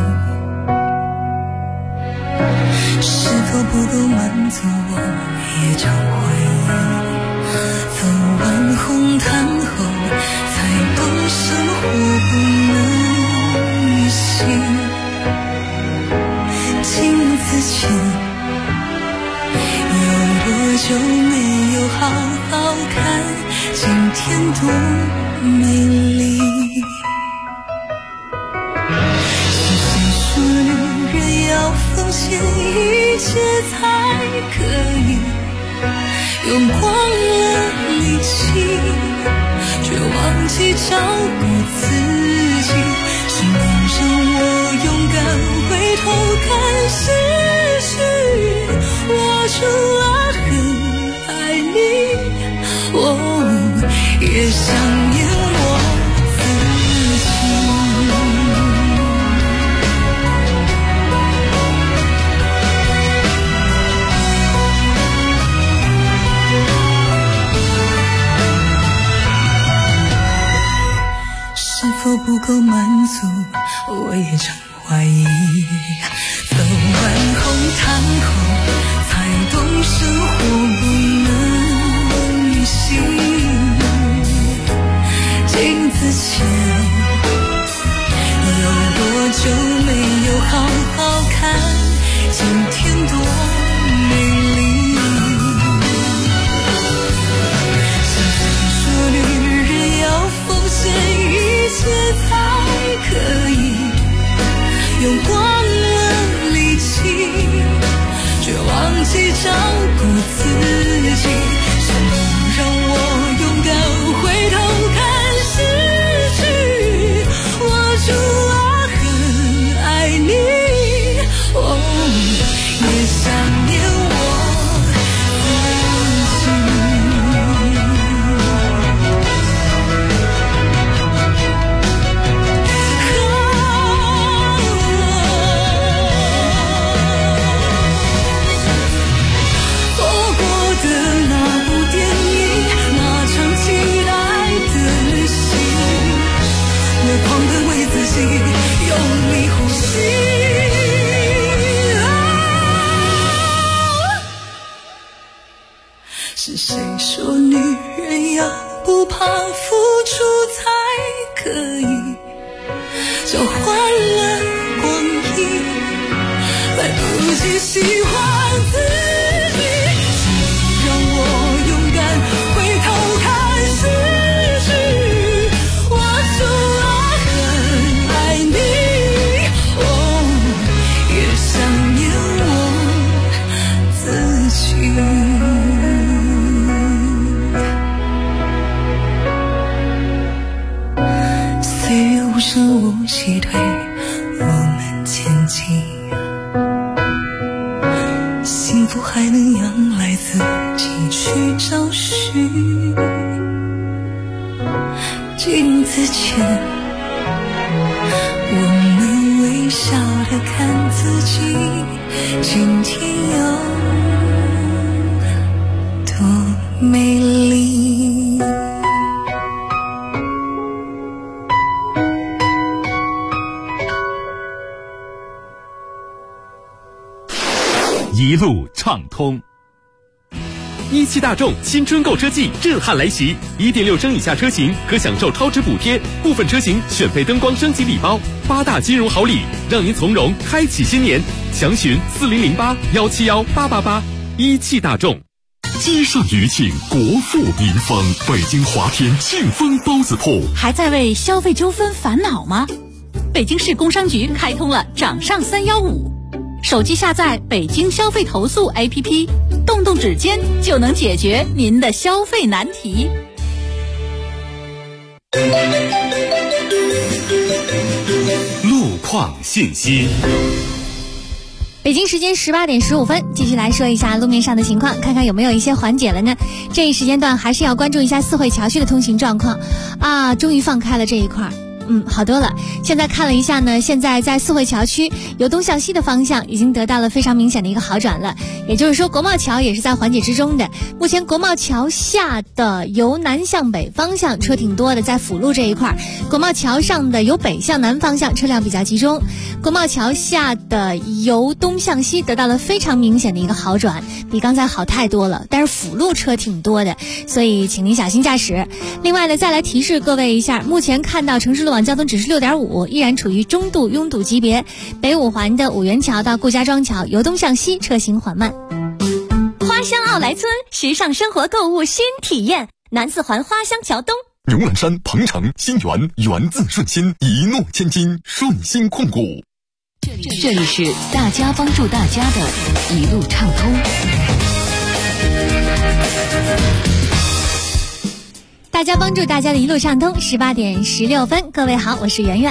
是否不够满足我也常怀疑，走完红毯后才懂生活不能预习，镜子前有多久没有好好看今天多美丽，是谁说女人要奉献一切才可以用光了力气，却忘记照顾自己，是能让我勇敢回头看失去，我除了很爱你，也想念我自己。是否不够满足，我也常怀疑，走完红毯后才懂生活不能预习，镜子前有多久没有好好看今天多美丽，是谁说女人要奉献一切才可以用光了力气，却忘记照顾自己，是能让我勇敢回头看失去，我除了很爱你，也想念我自己。是谁说女人要不怕付出才可以交换了光阴，来不及喜欢自己，是你让我勇敢回头看失去，我除了很爱你，也想念我自己。无声无息推我们前进，幸福还能仰赖自己去找寻，镜子前我们微笑地看自己今天有多美丽。 一路畅通。17大众新春购车季震撼来袭，1.6升以下车型可享受超值补贴，部分车型选配灯光升级礼包，8大金融好礼，让您从容开启新年。详询4008-171-888。17大众。 积善余庆，国富民丰。北京华天庆丰包子铺， 还在为消费纠纷烦恼吗？北京市工商局开通了掌上315，手机下载北京消费投诉 APP， 动动指尖就能解决您的消费难题。 路况信息。 北京时间18点15分，继续来说一下路面上的情况，看看有没有一些缓解了呢？这一时间段还是要关注一下四惠桥区的通行状况啊，终于放开了这一块。好多了。现在看了一下呢，现在在四惠桥区由东向西的方向已经得到了非常明显的一个好转了，也就是说国贸桥也是在缓解之中的。目前国贸桥下的由南向北方向车挺多的，在辅路这一块；国贸桥上的由北向南方向车辆比较集中，国贸桥下的由东向西得到了非常明显的一个好转，比刚才好太多了。但是辅路车挺多的，所以请您小心驾驶。另外呢，再来提示各位一下，目前看到城市路网交通指示 6.5 依然处于中度拥堵级别，北五环的五元桥到顾家庄桥由东向西车行缓慢。 花乡奥莱村，时尚生活购物新体验，南四环花乡桥东。 荣览山、鹏城、新源，源自顺心，一诺千金，顺心控股。 这里是大家帮助大家的一路畅通。 大家帮助大家的一路畅通，18点16分，各位好，我是圆圆。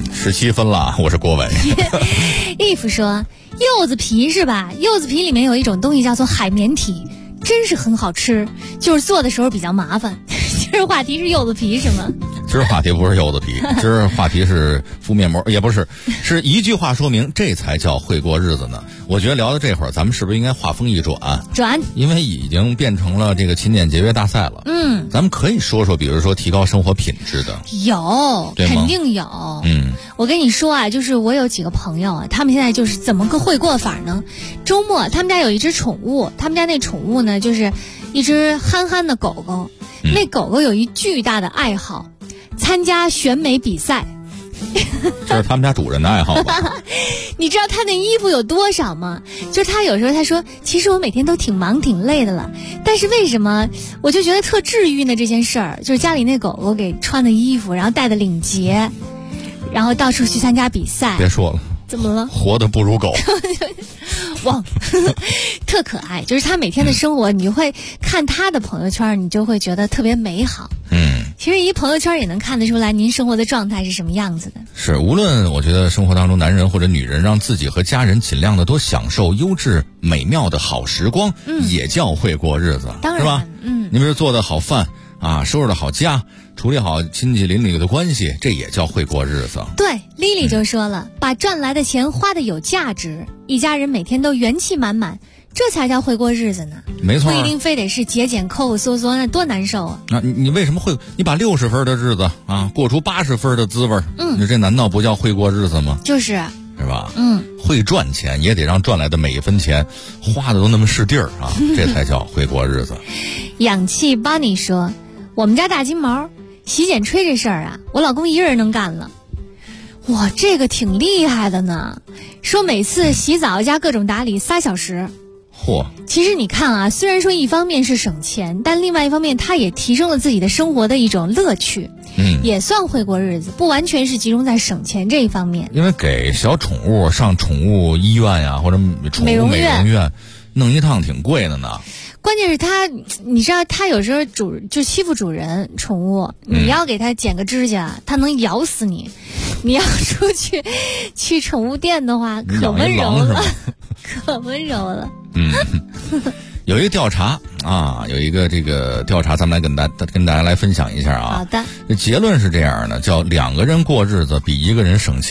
17分了，我是郭伟。 义父说，柚子皮是吧？柚子皮里面有一种东西叫做海绵体，真是很好吃，就是做的时候比较麻烦。今儿话题是柚子皮是吗？ 今儿话题不是柚子皮，今儿话题是敷面膜，也不是，是一句话说明，这才叫会过日子呢。我觉得聊到这会儿，咱们是不是应该话锋一转？因为已经变成了这个勤俭节约大赛了。咱们可以说说，比如说提高生活品质的， 有，肯定有。我跟你说啊，就是我有几个朋友啊，他们现在就是怎么个会过法呢？周末他们家有一只宠物，他们家那宠物呢，就是一只憨憨的狗狗。那狗狗有一巨大的爱好，参加选美比赛。 这是他们家主人的爱好吧？ 你知道他那衣服有多少吗？就是他有时候他说，其实我每天都挺忙挺累的了，但是为什么我就觉得特治愈呢？这件事儿就是家里那狗狗给穿的衣服，然后戴的领结，然后到处去参加比赛。 别说了， 怎么了？ 活得不如狗。 忘特可爱，就是他每天的生活，你就会看他的朋友圈，你就会觉得特别美好。其实一朋友圈也能看得出来您生活的状态是什么样子的。是， 无论我觉得生活当中男人或者女人让自己和家人尽量的多享受优质美妙的好时光，也叫会过日子， 当然是吧？你比如做的好饭啊，收拾的好家，处理好亲戚邻里的关系，这也叫会过日子。 对，丽丽就说了，把赚来的钱花得有价值，一家人每天都元气满满，这才叫会过日子呢。 没错， 不一定非得是节俭抠抠缩缩，那多难受啊。 你为什么会你把60分的日子啊过出80分的滋味？你这难道不叫会过日子吗？ 就是吧？会赚钱也得让赚来的每一分钱花的都那么是地儿啊，这才叫会过日子。 氧气巴尼说，我们家大金毛洗剪吹这事儿啊，我老公一人能干了。哇，这个挺厉害的呢，说每次洗澡加各种打理3小时。 嚯！ 其实你看啊，虽然说一方面是省钱，但另外一方面它也提升了自己的生活的一种乐趣，也算会过日子，不完全是集中在省钱这一方面。 因为给小宠物上宠物医院呀，或者宠物美容院弄一趟挺贵的呢。 关键是他，你知道他有时候就欺负主人宠物，你要给他剪个指甲，他能咬死你。你要出去宠物店的话，可温柔了，可温柔了。 有一个调查啊，有一个这个调查，咱们来跟大家来分享一下啊。 好的。 结论是这样的，叫2个人过日子比1个人省钱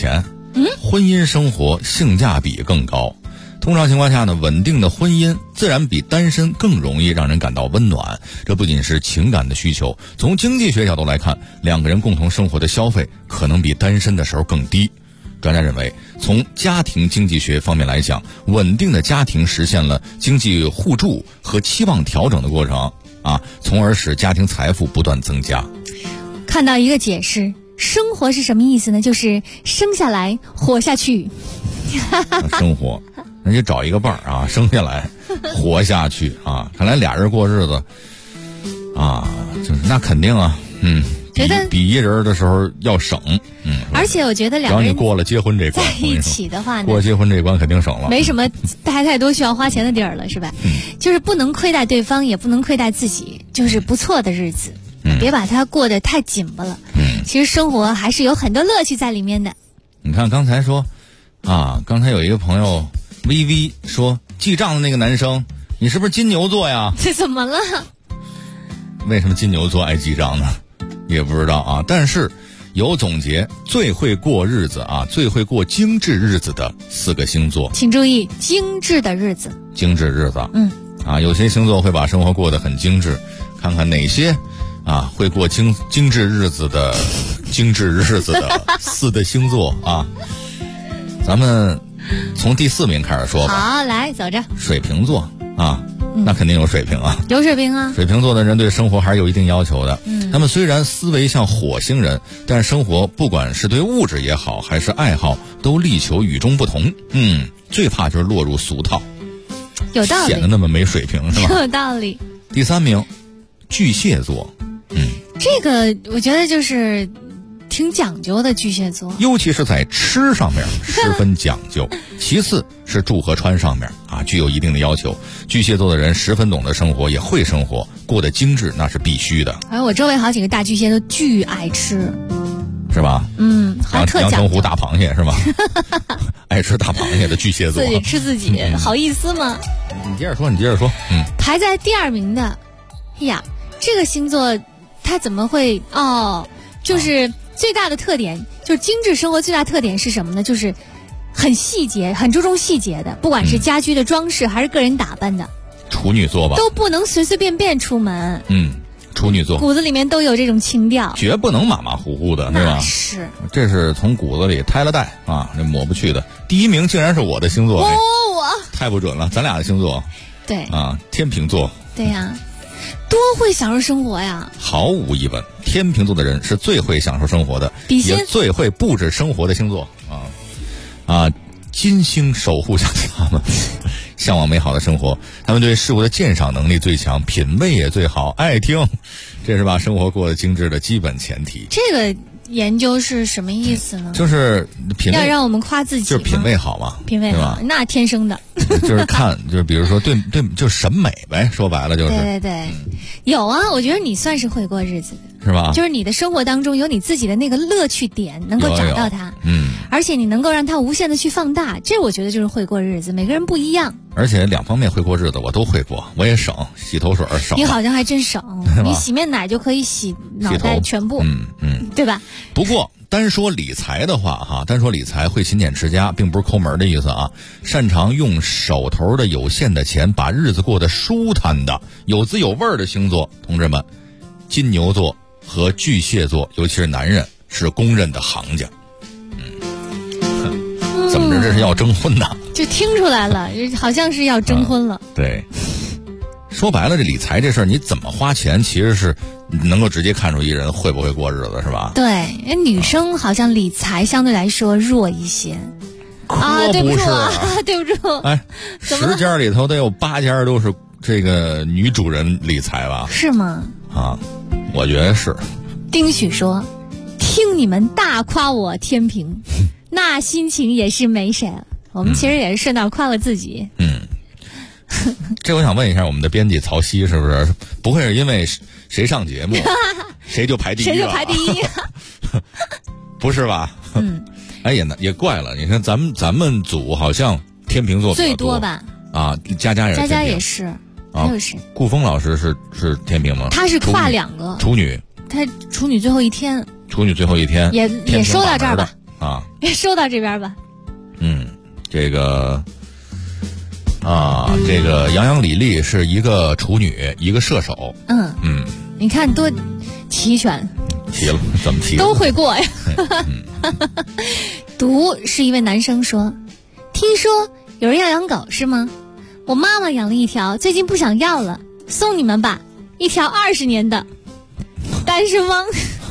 婚姻生活性价比更高。通常情况下呢，稳定的婚姻自然比单身更容易让人感到温暖。这不仅是情感的需求，从经济学角度来看，两个人共同生活的消费可能比单身的时候更低。专家认为，从家庭经济学方面来讲，稳定的家庭实现了经济互助和期望调整的过程从而使家庭财富不断增加。 看到一个解释，生活是什么意思呢？就是生下来活下去。 生活那就找一个伴儿生下来活下去看来俩人过日子就是那肯定觉得比一人的时候要省而且我觉得两个人只要你过了结婚这关在一起的话呢， 过结婚这关肯定省了， 没什么太多需要花钱的地儿了，是吧？就是不能亏待对方，也不能亏待自己，就是不错的日子，别把它过得太紧巴了。其实生活还是有很多乐趣在里面的。 你看刚才说刚才有一个朋友微微说记账的那个男生，你是不是金牛座呀？ 这怎么了？ 为什么金牛座爱记账呢？也不知道但是有总结最会过日子最会过精致日子的4个星座。 请注意，精致的日子。 精致日子有些星座会把生活过得很精致，看看哪些会过精致日子的4的星座咱们从第4名开始说吧。 好，来走着。 水瓶座那肯定有水瓶有水瓶水瓶座的人对生活还是有一定要求的。他们虽然思维像火星人，但生活不管是对物质也好，还是爱好，都力求与众不同。最怕就是落入俗套， 有道理， 显得那么没水平，是吧？ 有道理。 第3名，巨蟹座。 这个我觉得就是挺讲究的，巨蟹座， 尤其是在吃上面十分讲究。其次是住和穿上面具有一定的要求。巨蟹座的人十分懂得生活，也会生活，过得精致那是必须的。 我周围好几个大巨蟹都巨爱吃， 是吧？ 好特讲究。 阳澄湖大螃蟹是吧？爱吃大螃蟹的巨蟹座， 自己吃自己，好意思吗？ 你接着说。 排在第2名的，这个星座他怎么会就是最大的特点，就是精致生活最大特点是什么呢？就是很细节，很注重细节的，不管是家居的装饰还是个人打扮的。 处女座吧， 都不能随随便便出门。 处女座骨子里面都有这种情调， 绝不能马马虎虎的，对吧？ 是， 这是从骨子里胎了带这抹不去的。第1名竟然是我的星座， 我太不准了，咱俩的星座。 对天秤座。 对呀，多会享受生活呀！ 毫无疑问，天秤座的人是最会享受生活的，也最会布置生活的星座金星守护着他们，向往美好的生活。他们对事物的鉴赏能力最强，品味也最好，爱听，这是把生活过得精致的基本前提。 这个研究是什么意思呢？ 就是品味要让我们夸自己， 就是品味好嘛， 品味好，那天生的。 就是看，就是比如说对，就是审美呗，说白了就是。 对，有我觉得你算是会过日子的， 是吧？ 就是你的生活当中有你自己的那个乐趣点，能够找到它，而且你能够让它无限的去放大，这我觉得就是会过日子。每个人不一样， 而且2方面会过日子，我都会过，我也省，洗头水省。 你好像还真省，你洗面奶就可以洗脑袋全部，对吧？ 不过单说理财的话单说理财会勤俭持家，并不是抠门的意思擅长用手头的有限的钱把日子过得舒坦的有滋有味的星座，同志们，金牛座和巨蟹座，尤其是男人，是公认的行家。怎么着，这是要征婚的？ 就听出来了，好像是要征婚了。 对，说白了，这理财这事儿，你怎么花钱，其实是能够直接看出一人会不会过日子，是吧？ 对，女生好像理财相对来说弱一些。对不住对不住。 10家里头得有8家都是这个女主人理财吧？ 是吗？ 我觉得是。 丁许说：“听你们大夸我天平，那心情也是没谁了。”我们其实也是顺道夸了自己。 这我想问一下我们的编辑曹曦，是不是不会是因为谁上节目谁就排第一吧？ 谁就排第一？ 不是吧？也怪了。你看咱们组好像天秤座比较最多吧？ 佳佳也是。还有谁？ 顾峰老师是天秤吗？ 他是跨2个处女。 他处女最后一天。 处女最后一天也说到这儿吧。 啊。 说到这边吧。 这个杨杨李丽是一个处女，一个射手。 你看多齐全。 齐了，怎么齐了？ 都会过呀。读是一位男生说，听说有人要养狗是吗？我妈妈养了一条，最近不想要了，送你们吧，一条20年的。单身汪。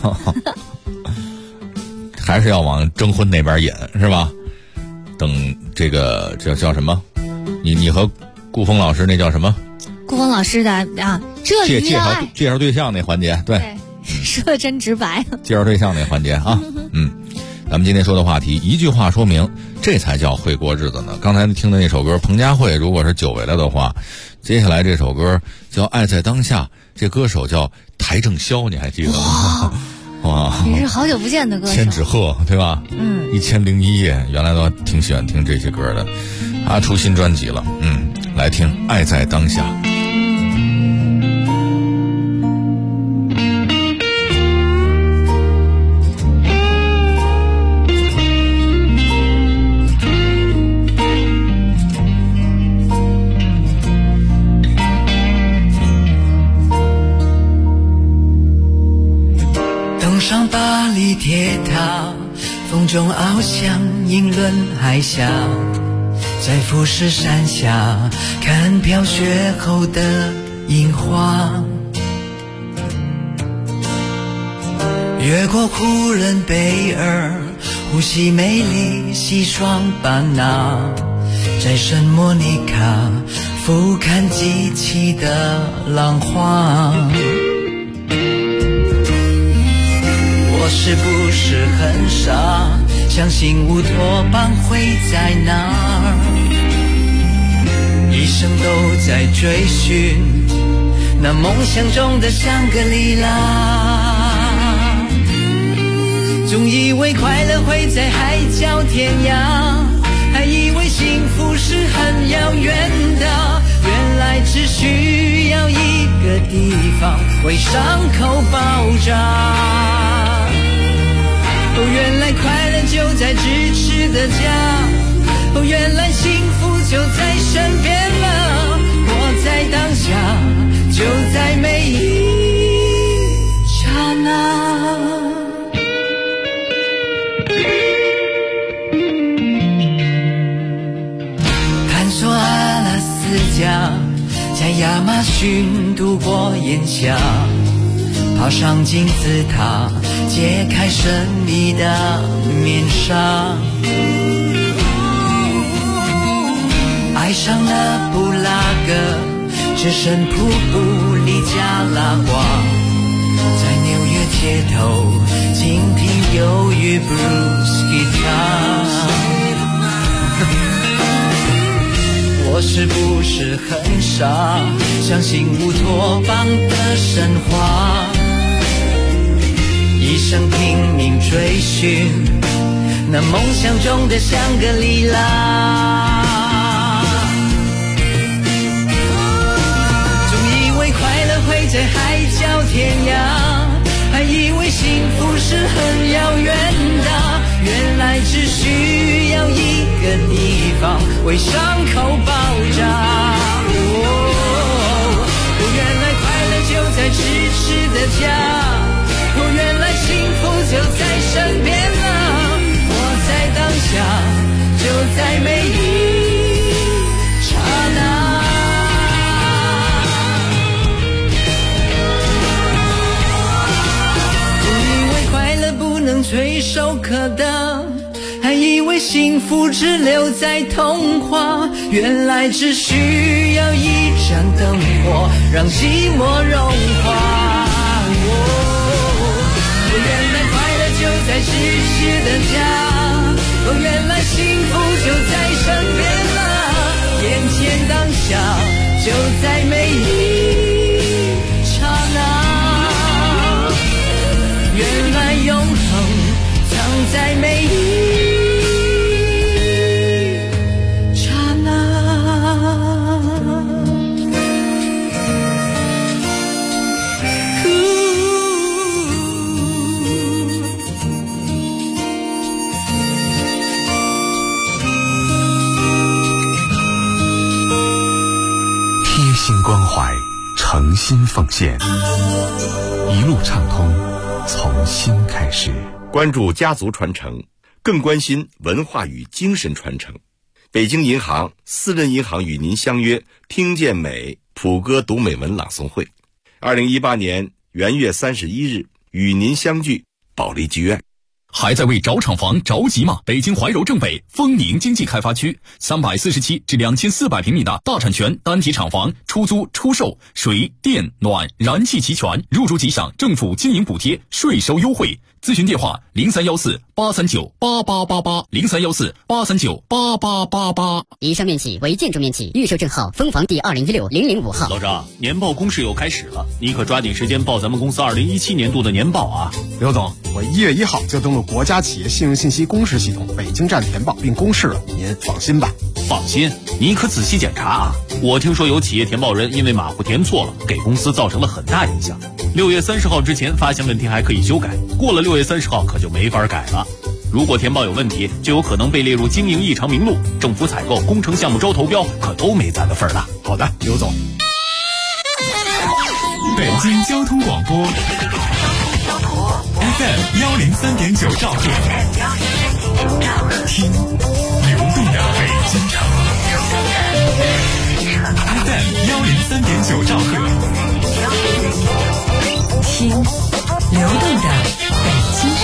还是要往征婚那边引是吧？等这个叫什么？你和顾峰老师那叫什么？ 顾峰老师的啊，这里介绍对象那环节，对， 说的真直白。 介绍对象那环节啊，咱们今天说的话题，一句话说明，这才叫会过日子呢。刚才听的那首歌，彭佳慧，如果是久违了的话，接下来这首歌叫《爱在当下》，这歌手叫邰正宵，你还记得吗？哇， 也是好久不见的歌手， 千纸鹤对吧？1001夜，原来都挺喜欢听这些歌的，出新专辑了，来听《爱在当下》。 上巴黎铁塔，风中翱翔，银轮海峡，在富士山下看飘雪后的樱花，越过湖人贝尔，呼吸美丽西双版纳，在圣莫尼卡俯瞰激起的浪花。我是不是很傻，相信乌托邦会在哪儿，一生都在追寻那梦想中的香格里拉，总以为快乐会在海角天涯，还以为幸福是很遥远的，原来只需要一个地方为伤口包扎。原来快乐就在咫尺的家，原来幸福就在身边了，活在当下，就在每一刹那。探索阿拉斯加，在亚马逊度过炎夏，爬上金字塔，揭开神秘的面纱，爱上了布拉格，置身瀑布里加拉瓜，在纽约街头倾听忧郁 blues guitar。我是不是很傻，相信乌托邦的神话，一生拼命追寻那梦想中的香格里拉，总以为快乐会在海角天涯，还以为幸福是很遥远的，原来只需要一个地方为伤口包扎。原来快乐就在咫尺的家，原来幸福就在身边了，活在当下，就在每一刹那。总以为快乐不能随手可得，还以为幸福只留在童话，原来只需要一盏灯火让寂寞融化。原来快乐就在咫尺的家，原来幸福就在身边了，眼前当下，就在每一刹那，原来永恒藏在每一刹那。 奉献，一路畅通，从心开始。 关注家族传承，更关心文化与精神传承。北京银行私人银行与您相约听见美普歌读美文朗诵会，2018年元月31日与您相聚保利剧院。 还在为找厂房着急吗？北京怀柔正北丰宁经济开发区347至2400平米的大产权单体厂房，出租出售，水电暖燃气齐全，入住即享政府经营补贴，税收优惠。咨询电话0314-839-8888，0314-839-8888。 以上面企为建筑面积，预售证号分房第216005号。 老张，年报公示又开始了，你可抓紧时间报咱们公司2017年度的年报啊！ 刘总，我1月1号就登录国家企业信用信息公示系统北京站填报并公示了，您放心吧。 放心，你可仔细检查啊！我听说有企业填报人因为马虎填错了，给公司造成了很大影响。6月30号之前发现问题还可以修改，过了6月30号可就没法改了。如果填报有问题，就有可能被列入经营异常名录，政府采购、工程项目招投标可都没咱的份儿了。 好的，刘总。 北京交通广播 FM 103.9兆赫，听流动的北京城。FM 103.9兆赫， 听流动的北京城。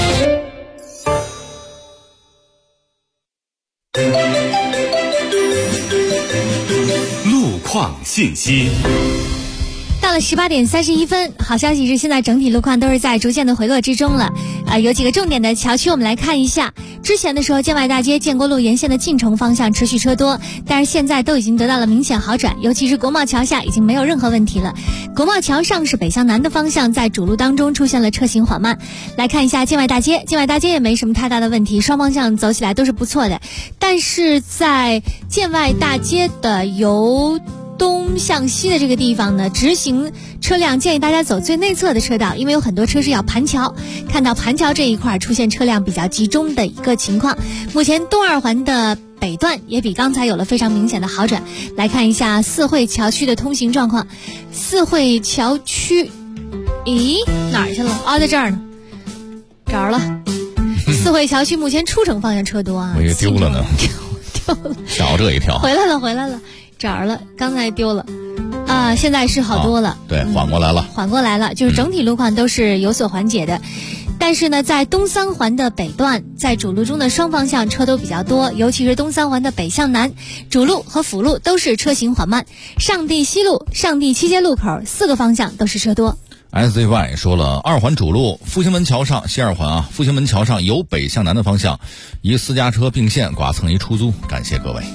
路况信息。 到了18点31分，好消息是现在整体路况都是在逐渐的回落之中了。有几个重点的桥区我们来看一下。之前的时候，建外大街建国路沿线的进城方向持续车多，但是现在都已经得到了明显好转，尤其是国贸桥下已经没有任何问题了。国贸桥上是北向南的方向，在主路当中出现了车行缓慢。来看一下建外大街，建外大街也没什么太大的问题，双方向走起来都是不错的。但是在建外大街的由东向西的这个地方呢，直行车辆建议大家走最内侧的车道，因为有很多车是要盘桥，看到盘桥这一块出现车辆比较集中的一个情况。目前东二环的北段也比刚才有了非常明显的好转。来看一下四惠桥区的通行状况。四惠桥区，咦，哪儿去了？哦，在这儿呢，找着了。四惠桥区目前出城方向车多啊， 我也丢了呢， 丢了， 吓我这一跳。 回来了。找着了，刚才丢了，现在是好多了， 对，缓过来了， 就是整体路况都是有所缓解的。但是呢，在东三环的北段，在主路中的双方向车都比较多，尤其是东三环的北向南，主路和辅路都是车行缓慢。上地西路、上地七街路口4个方向都是车多。 SZY 说了，二环主路复兴门桥上，西二环啊，复兴门桥上由北向南的方向，一私家车并线剐蹭一出租，感谢各位。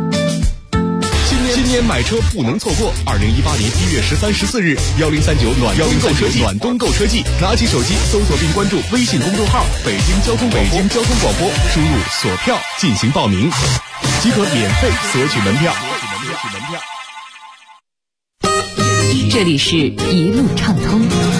今年买车不能错过，2018年1月13、14日，1039暖冬购车季，拿起手机搜索并关注微信公众号“北京交通广播”，输入锁票进行报名，即可免费索取门票。 这里是一路畅通。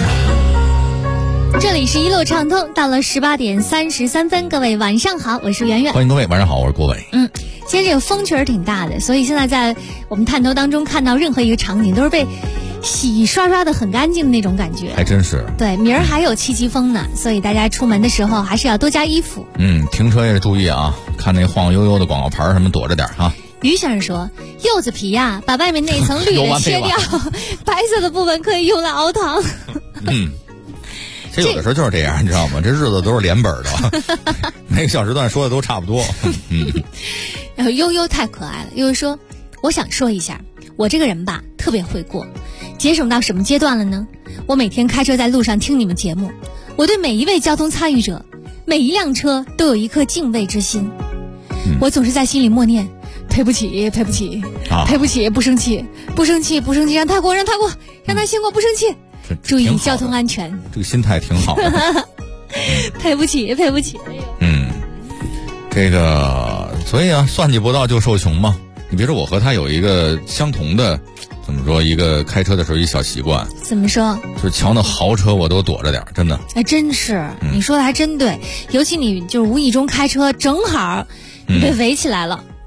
这里是一路畅通，到了18点33分，各位晚上好，我是圆圆。 欢迎各位晚上好，我是郭伟。 今天这个风确实挺大的，所以现在在我们探头当中看到任何一个场景都是被洗刷的很干净的那种感觉， 还真是。 对，明儿还有7级风呢，所以大家出门的时候还是要多加衣服。 停车也得注意啊，看那晃悠悠的广告牌什么躲着点啊。 于先生说，柚子皮呀，把外面那层绿的切掉，白色的部分可以用来熬汤。 这有的时候就是这样，你知道吗？这日子都是连本的，每个小时段说的都差不多。 然后悠悠太可爱了，悠悠说，我想说一下，我这个人吧特别会过，节省到什么阶段了呢？我每天开车在路上听你们节目，我对每一位交通参与者，每一辆车都有一颗敬畏之心。我总是在心里默念，赔不起，赔不起，赔不起，不生气，不生气，不生气，让他过，让他过，让他先过，不生气。注意交通安全， 这个心态挺好的。 赔不起，赔不起。 这个所以啊，算计不到就受穷嘛。你别说，我和他有一个相同的，怎么说，一个开车的时候一小习惯。 怎么说？ 就是瞧那豪车我都躲着点，真的。 哎，真是，你说的还真对。尤其你就是无意中开车，正好你被围起来了。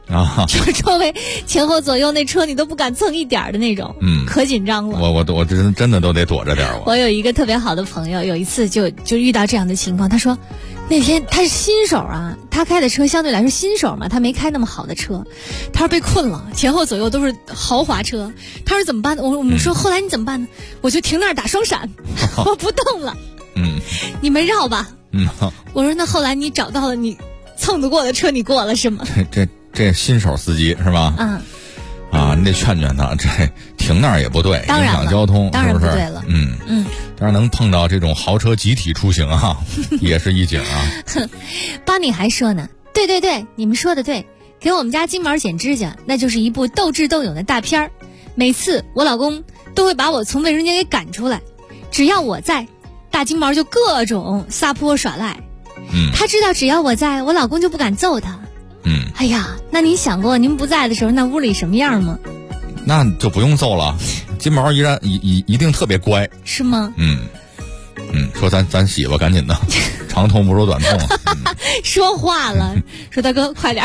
啊， 就是周围前后左右那车你都不敢蹭一点的那种，可紧张了。 我真的都得躲着点。 我有一个特别好的朋友，有一次就遇到这样的情况，他说那天他是新手啊，他开的车相对来说新手嘛，他没开那么好的车，他说被困了，前后左右都是豪华车，他说怎么办呢？我们说后来你怎么办呢？我就停那儿打双闪，我不动了，你们绕吧。我说那后来你找到了你蹭得过的车，你过了是吗？ 这新手司机是吧？你得劝劝他，这停那儿也不对，影响交通， 当然是不是？ 不对了。 但是能碰到这种豪车集体出行啊，也是一景啊。 邦尼还说呢，对，你们说的对，给我们家金毛剪指甲，那就是一部斗智斗勇的大片儿。每次我老公都会把我从卫生间给赶出来，只要我在，大金毛就各种撒泼耍赖。他知道只要我在，我老公就不敢揍他。哎呀，那您想过您不在的时候那屋里什么样吗？ 那就不用揍了，金毛一定特别乖， 是吗？ 说咱洗吧，赶紧的，长痛不如短痛。 说话了，说大哥快点。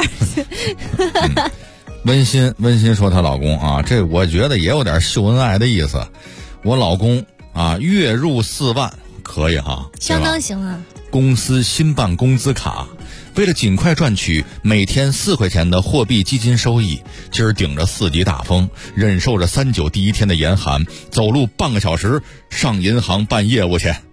温馨说她老公啊，这我觉得也有点秀恩爱的意思。我老公啊，月入4万，可以哈， 相当行啊。 公司新办工资卡，为了尽快赚取每天4块钱的货币基金收益，今儿顶着4级大风，忍受着39第一天的严寒，走路半个小时上银行办业务去。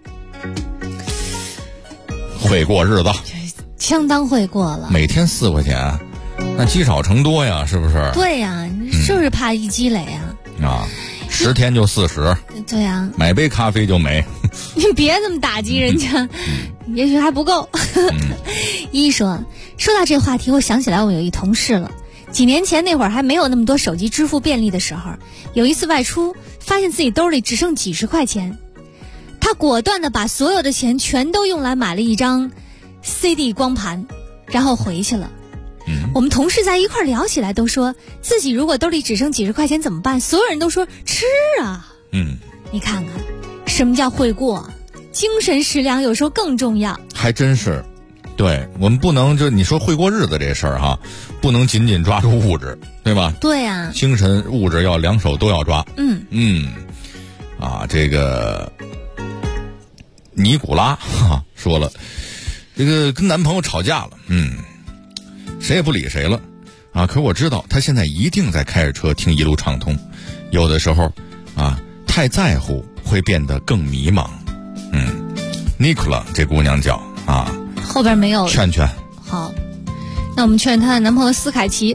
会过日子， 相当会过了。 每天4块钱，那积少成多呀，是不是？ 对呀，就是怕一积累啊。 10天就40。 对呀， 买杯咖啡就没。 你别这么打击人家，也许还不够。一说到这话题，我想起来我有一同事了。几年前那会儿还没有那么多手机支付便利的时候，有一次外出，发现自己兜里只剩几十块钱，他果断的把所有的钱全都用来买了一张 CD 光盘，然后回去了。我们同事在一块聊起来，都说自己如果兜里只剩几十块钱怎么办？所有人都说吃啊。你看看什么叫会过，精神食粮有时候更重要。还真是， 对，我们不能就你说会过日子这事儿哈，不能仅仅抓住物质，对吧？ 对呀， 精神物质要两手都要抓。这个尼古拉说了，这个跟男朋友吵架了，谁也不理谁了啊！可我知道他现在一定在开着车听一路畅通，有的时候太在乎会变得更迷茫。Nicola 这姑娘叫后边没有劝劝。 好，那我们劝她的男朋友斯凯奇。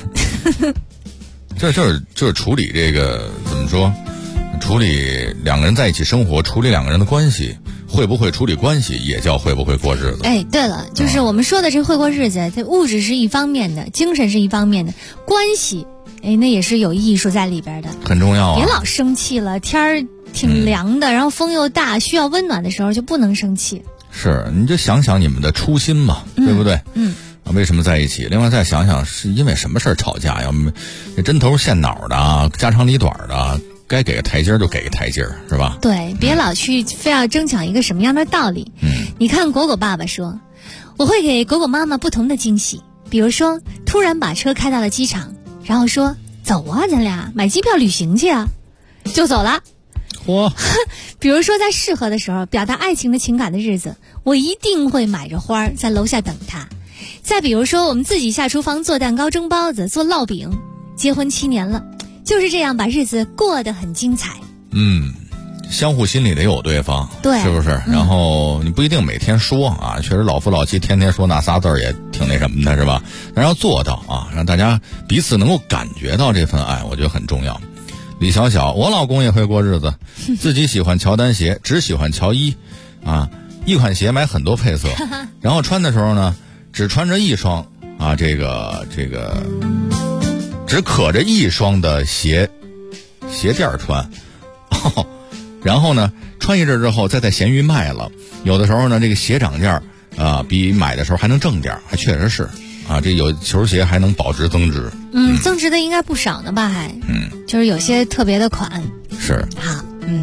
就是处理这个怎么说？处理两个人在一起生活，处理两个人的关系，会不会处理关系也叫会不会过日子。 对了，就是我们说的这会过日子，这物质是一方面的，精神是一方面的，关系那也是有艺术在里边的， 很重要啊。 别老生气了，天儿挺凉的，然后风又大，需要温暖的时候就不能生气。 是，你就想想你们的初心嘛，对不对？为什么在一起？另外再想想是因为什么事儿吵架呀？针头线脑的，家长里短的，该给个台阶就给个台阶，是吧？ 对，别老去非要争抢一个什么样的道理。你看果果爸爸说，我会给果果妈妈不同的惊喜，比如说突然把车开到了机场，然后说走啊，咱俩买机票旅行去啊，就走了。比如说在适合的时候表达爱情的情感的日子，我一定会买着花在楼下等他。再比如说我们自己下厨房做蛋糕、蒸包子、做烙饼，结婚7年了，就是这样把日子过得很精彩。 相互心里得有对方， 对， 是不是？然后你不一定每天说确实老夫老妻天天说那仨字儿也挺那什么的，是吧？但是要做到让大家彼此能够感觉到这份爱，我觉得很重要。李小小，我老公也会过日子，自己喜欢乔丹鞋，只喜欢乔伊，一款鞋买很多配色，然后穿的时候呢，只穿着一双这个只可着一双的鞋垫穿，然后呢穿一阵之后再在闲鱼卖了，有的时候呢这个鞋涨价比买的时候还能挣点，还确实是这有球鞋还能保值增值。增值的应该不少呢吧？还就是有些特别的款。 是。 好，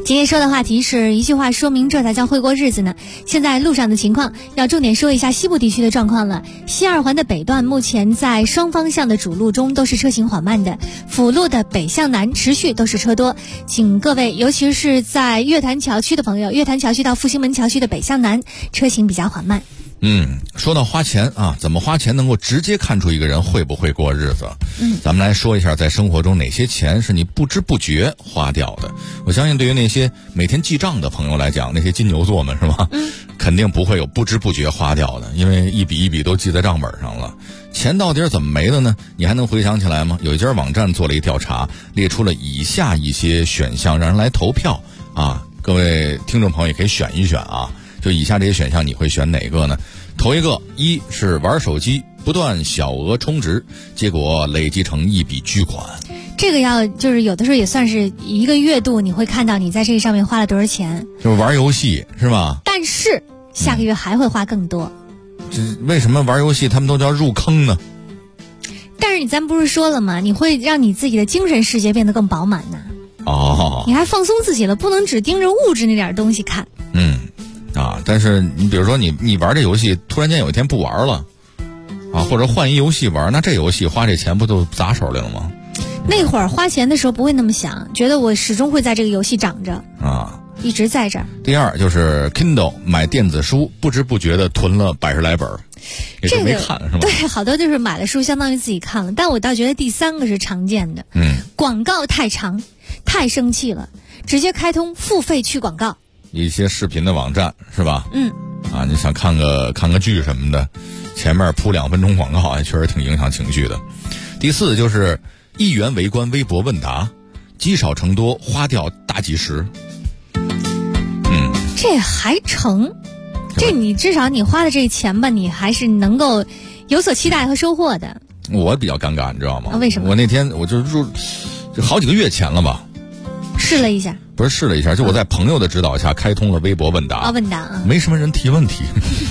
今天说的话题是一句话说明这才叫会过日子呢。现在路上的情况要重点说一下西部地区的状况了。西二环的北段目前在双方向的主路中都是车行缓慢的，辅路的北向南持续都是车多，请各位尤其是在月坛桥区的朋友，月坛桥区到复兴门桥区的北向南车行比较缓慢。 说到花钱啊，怎么花钱能够直接看出一个人会不会过日子？咱们来说一下，在生活中哪些钱是你不知不觉花掉的。我相信对于那些每天记账的朋友来讲，那些金牛座们是吧？肯定不会有不知不觉花掉的，因为一笔一笔都记在账本上了。钱到底是怎么没的呢？你还能回想起来吗？有一家网站做了一调查，列出了以下一些选项，让人来投票啊。各位听众朋友也可以选一选啊。就以下这些选项，你会选哪个呢？头一个，一是玩手机不断小额充值，结果累积成一笔巨款。 这个就是有的时候也算是一个月度，你会看到你在这个上面花了多少钱。 就是玩游戏是吧？ 但是下个月还会花更多。 这为什么玩游戏他们都叫入坑呢？ 但是咱不是说了吗？你会让你自己的精神世界变得更饱满呢。你还放松自己了，不能只盯着物质那点东西看。 但是你比如说你玩这游戏，突然间有一天不玩了啊，或者换一游戏玩，那这游戏花这钱不都砸手里了吗？ 那会儿花钱的时候不会那么想，觉得我始终会在这个游戏长着啊，一直在这儿。 第二就是 Kindle 买电子书，不知不觉的囤了100来本，也是没看是吧？ 对，好多就是买了书相当于自己看了。但我倒觉得第三个是常见的，广告太长，太生气了，直接开通付费去广告。 一些视频的网站是吧？你想看个剧什么的，前面铺2分钟广告，确实挺影响情绪的。第四就是1元围观微博问答，积少成多，花掉大几十。 这还成？这你至少你花的这钱吧，你还是能够有所期待和收获的。 我比较尴尬，你知道吗？ 为什么？ 我那天我就好几个月前了吧， 试了一下。 不是试了一下，就我在朋友的指导下开通了微博问答。 问答没什么人提问题。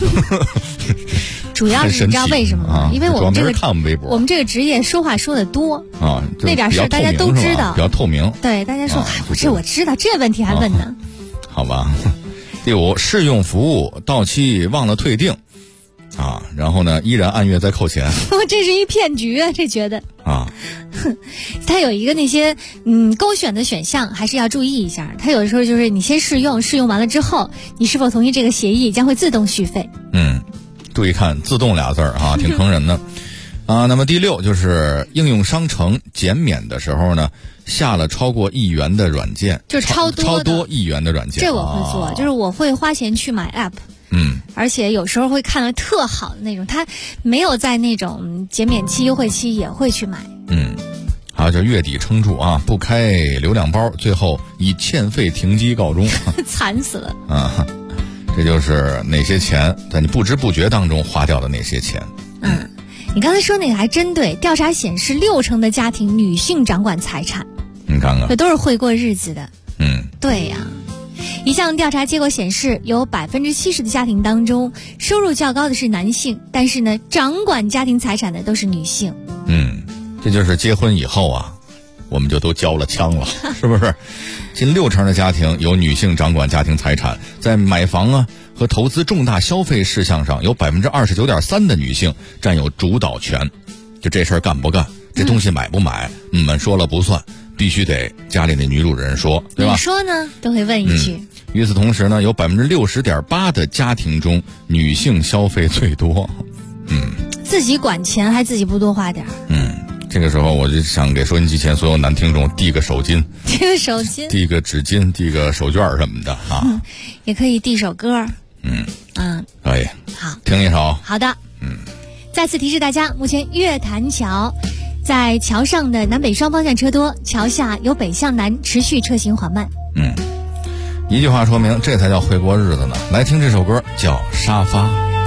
主要是你知道为什么吗？因为我们这个看我们微博， 我们这个职业说话说的多啊， 那点事大家都知道， 比较透明。 对，大家说我知道，这问题还问呢。 好吧。第五，试用服务到期忘了退订啊，然后呢依然按月在扣钱。 这是一骗局啊，这觉得啊。它有一个那些勾选的选项还是要注意一下。它有的时候就是你先试用完了之后，你是否同意这个协议，将会自动续费。 注意看自动俩字儿啊，挺坑人的啊。那么第六就是应用商城减免的时候呢，下了超过1元的软件， 就是超多 1元的软件。 这我会做，就是我会花钱去买 app。而且有时候会看到特好的那种，它没有在那种减免期、优惠期也会去买。 还有就月底撑住啊，不开流量包，最后以欠费停机告终。 惨死了啊！这就是哪些钱在你不知不觉当中花掉的那些钱。 你刚才说那个还真对，调查显示60%的家庭女性掌管财产。 你看看， 这都是会过日子的。对呀。一项调查结果显示，有70%的家庭当中，收入较高的是男性，但是呢，掌管家庭财产的都是女性。 这就是结婚以后啊，我们就都交了枪了，是不是？近60%的家庭由女性掌管家庭财产，在买房啊和投资重大消费事项上，有29.3%的女性占有主导权。就这事儿干不干，这东西买不买，你们说了不算，必须得家里的女主人说，对吧？ 你说呢？都会问一句。 与此同时呢，有60.8%的家庭中，女性消费最多。 自己管钱还自己不多花点儿。 这个时候我就想给收音机前所有男听众递个手巾，递个纸巾，递个手绢什么的啊。 也可以递首歌。 可以。 好， 听一首。 好的。再次提示大家，目前月坛桥在桥上的南北双方向车多，桥下由北向南持续车行缓慢。 一句话说明，这才叫会过日子呢。来听这首歌，叫《沙发》。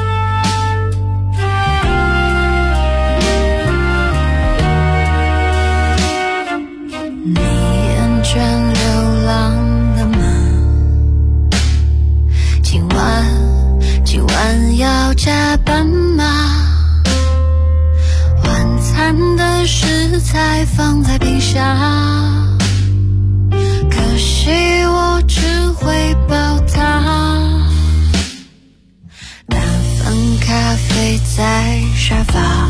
你厌倦流浪了吗？今晚要加班吗？晚餐的食材放在冰箱，可惜我只在沙发，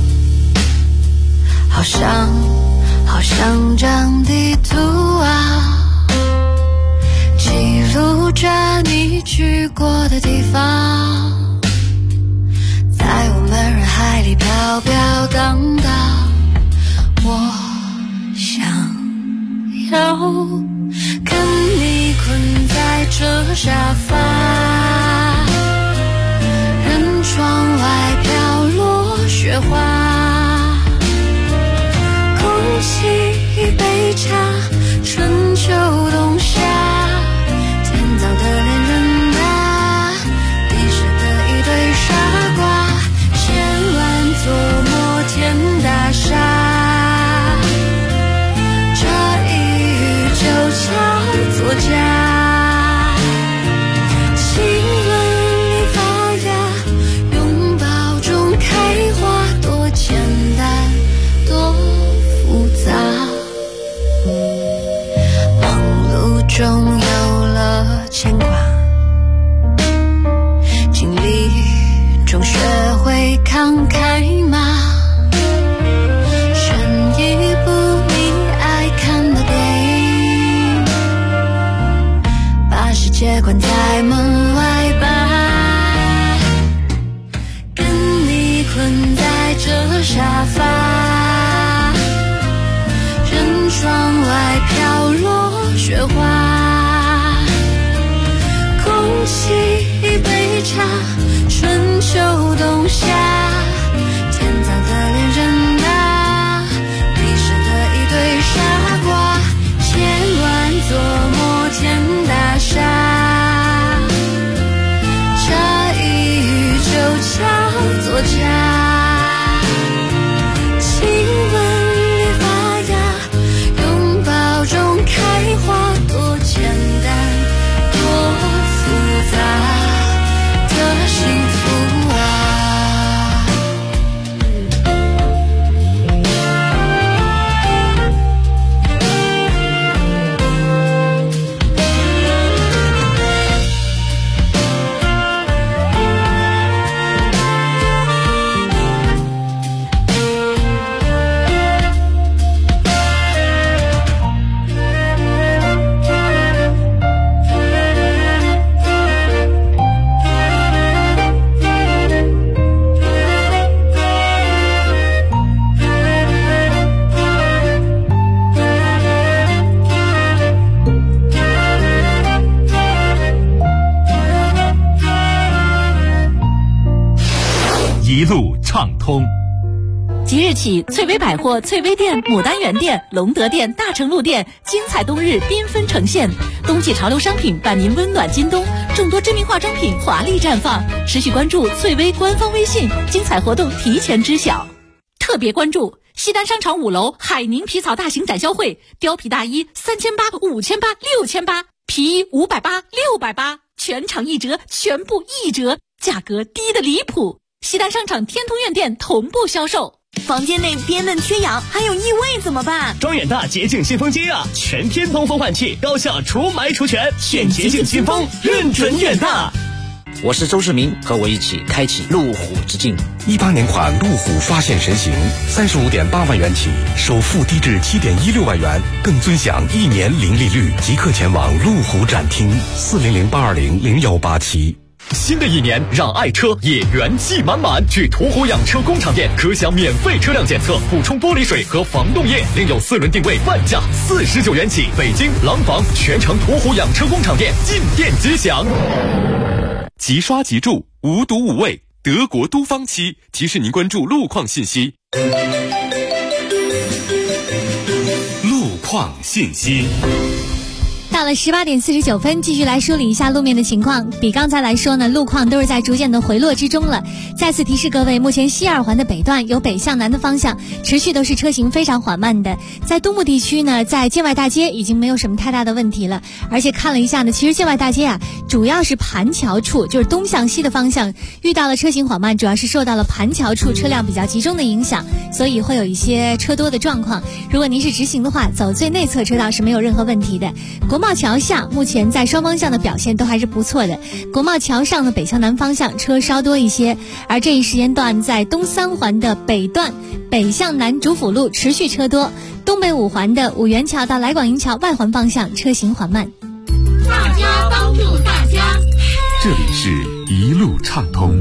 好想张地图啊，记录着你去过的地方，在我们人海里飘飘荡荡。我想要跟你困在这沙发，任窗外飘落雪花，空气一杯茶，春秋冬夏，天早的恋人啊，地时的一对傻瓜，千万座摩天大厦，这一语就叫作家。亲吻你发芽，拥抱中开花，多简单多复杂。忙碌中有了牵挂，经历中学会慷慨吗？选一部你爱看的电影，把世界关在门外吧，跟你困在这沙发，任窗外飘落雪花，空气一杯茶，春秋冬夏，天早的恋人啊，地时的一对傻瓜，千万座摩天大厦，这一语就叫作家。亲吻你发芽，拥抱中开花，多简单多复杂的幸福啊。 一路畅通。 即日起，翠微百货、翠微店、牡丹园店、隆德店、大成路店精彩冬日缤纷呈现，冬季潮流商品伴您温暖今冬，众多知名化妆品华丽绽放。持续关注翠微官方微信，精彩活动提前知晓。特别关注西单商场5楼海宁皮草大型展销会，貂皮大衣3800、5800、6800，皮衣580、680，全场一折，全部一折，价格低得离谱。西单商场天通苑店同步销售。 房间内憋闷缺氧，还有异味怎么办？ 装远大洁净新风机啊，全天通风换气，高效除霾除醛，选洁净新风，认准远大。 我是周世明，和我一起开启路虎之境。 18年款路虎发现神行，35.8万元起，首付低至7.16万元，更尊享1年零利率。即刻前往路虎展厅，400-820-0187。 新的一年，让爱车也元气满满。去途虎养车工厂店，可享免费车辆检测、补充玻璃水和防冻液，另有4轮定位半价49元起。北京廊坊全城途虎养车工厂店进店即享。 即刷即住，无毒无味，德国都芳漆提示您关注路况信息。路况信息。 到了18点49分，继续来梳理一下路面的情况。比刚才来说呢，路况都是在逐渐的回落之中了。再次提示各位，目前西二环的北段由北向南的方向持续都是车行非常缓慢的。在东部地区呢，在建外大街已经没有什么太大的问题了。而且看了一下呢，其实建外大街啊，主要是盘桥处，就是东向西的方向遇到了车行缓慢，主要是受到了盘桥处车辆比较集中的影响，所以会有一些车多的状况。如果您是直行的话，走最内侧车道是没有任何问题的。国贸贸桥下目前在双方向的表现都还是不错的，国贸桥上的北向南方向车稍多一些，而这一时间段在东三环的北段北向南主辅路持续车多，东北五环的五元桥到来广营桥外环方向车行缓慢。 大家帮助大家，这里是一路畅通。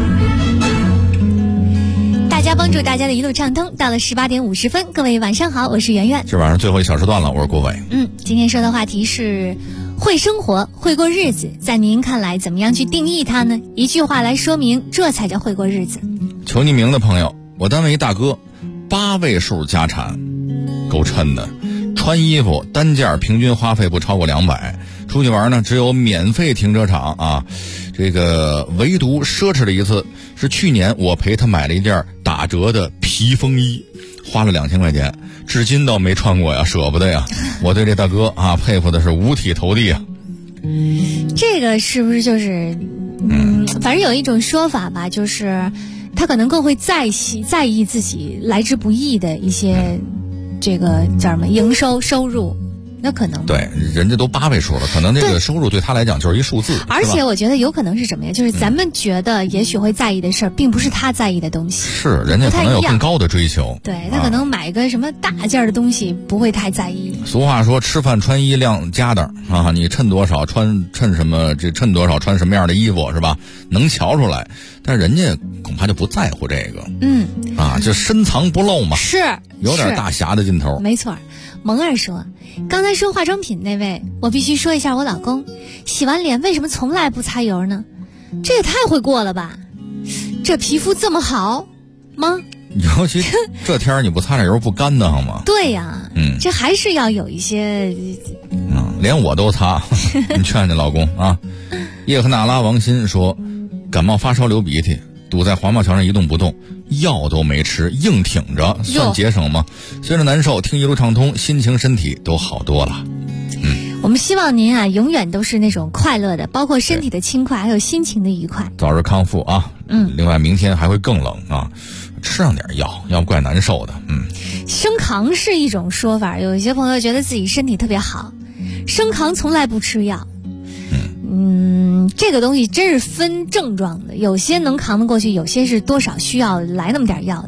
大家帮助大家的一路畅通，到了18点50分，各位晚上好，我是圆圆。 这晚上最后一小时段了，我是郭伟。 今天说的话题是会生活，会过日子，在您看来怎么样去定义它呢？一句话来说明，这才叫会过日子。 求匿名的朋友，我单位一大哥8位数家产，够衬的，穿衣服单件平均花费不超过200，出去玩呢只有免费停车场啊，这个唯独奢侈的一次是去年我陪他买了一件打折的皮风衣，花了2000块钱，至今都没穿过呀，舍不得呀。我对这大哥啊佩服的是五体投地啊。 这个是不是就是反正有一种说法吧，就是他可能更会在意自己来之不易的一些这个叫什么营收入，那可能对，人家都8位数了，可能这个收入对他来讲就是一数字。 而且我觉得有可能是什么呀？就是咱们觉得也许会在意的事儿，并不是他在意的东西。 是，人家可能有更高的追求。 对，他可能买个什么大件的东西不会太在意。 俗话说，吃饭穿衣量家当啊，你称多少衬什么，这衬多少穿什么样的衣服是吧？能瞧出来，但是人家恐怕就不在乎这个。就深藏不露嘛。 是， 有点大侠的劲头。 没错。萌儿说，刚才说化妆品那位，我必须说一下我老公，洗完脸为什么从来不擦油呢？这也太会过了吧，这皮肤这么好吗？ 尤其这天你不擦点油不干的慌吗？ 对呀，这还是要有一些连我都擦。你劝劝老公啊。叶赫那拉王鑫说，感冒发烧流鼻涕，堵在华贸桥上一动不动，药都没吃，硬挺着，算节省吗？虽然难受，听一路畅通，心情身体都好多了。 我们希望您啊永远都是那种快乐的，包括身体的轻快还有心情的愉快， 早日康复啊。另外明天还会更冷啊，吃上点药，要不怪难受的。 升扛是一种说法，有一些朋友觉得自己身体特别好，升扛从来不吃药。这个东西真是分症状的，有些能扛得过去，有些是多少需要来那么点药的。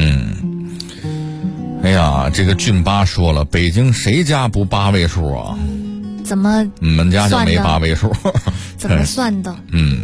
哎呀，这个俊八说了，北京谁家不8位数啊？ 怎么我们家就没8位数。 怎么算的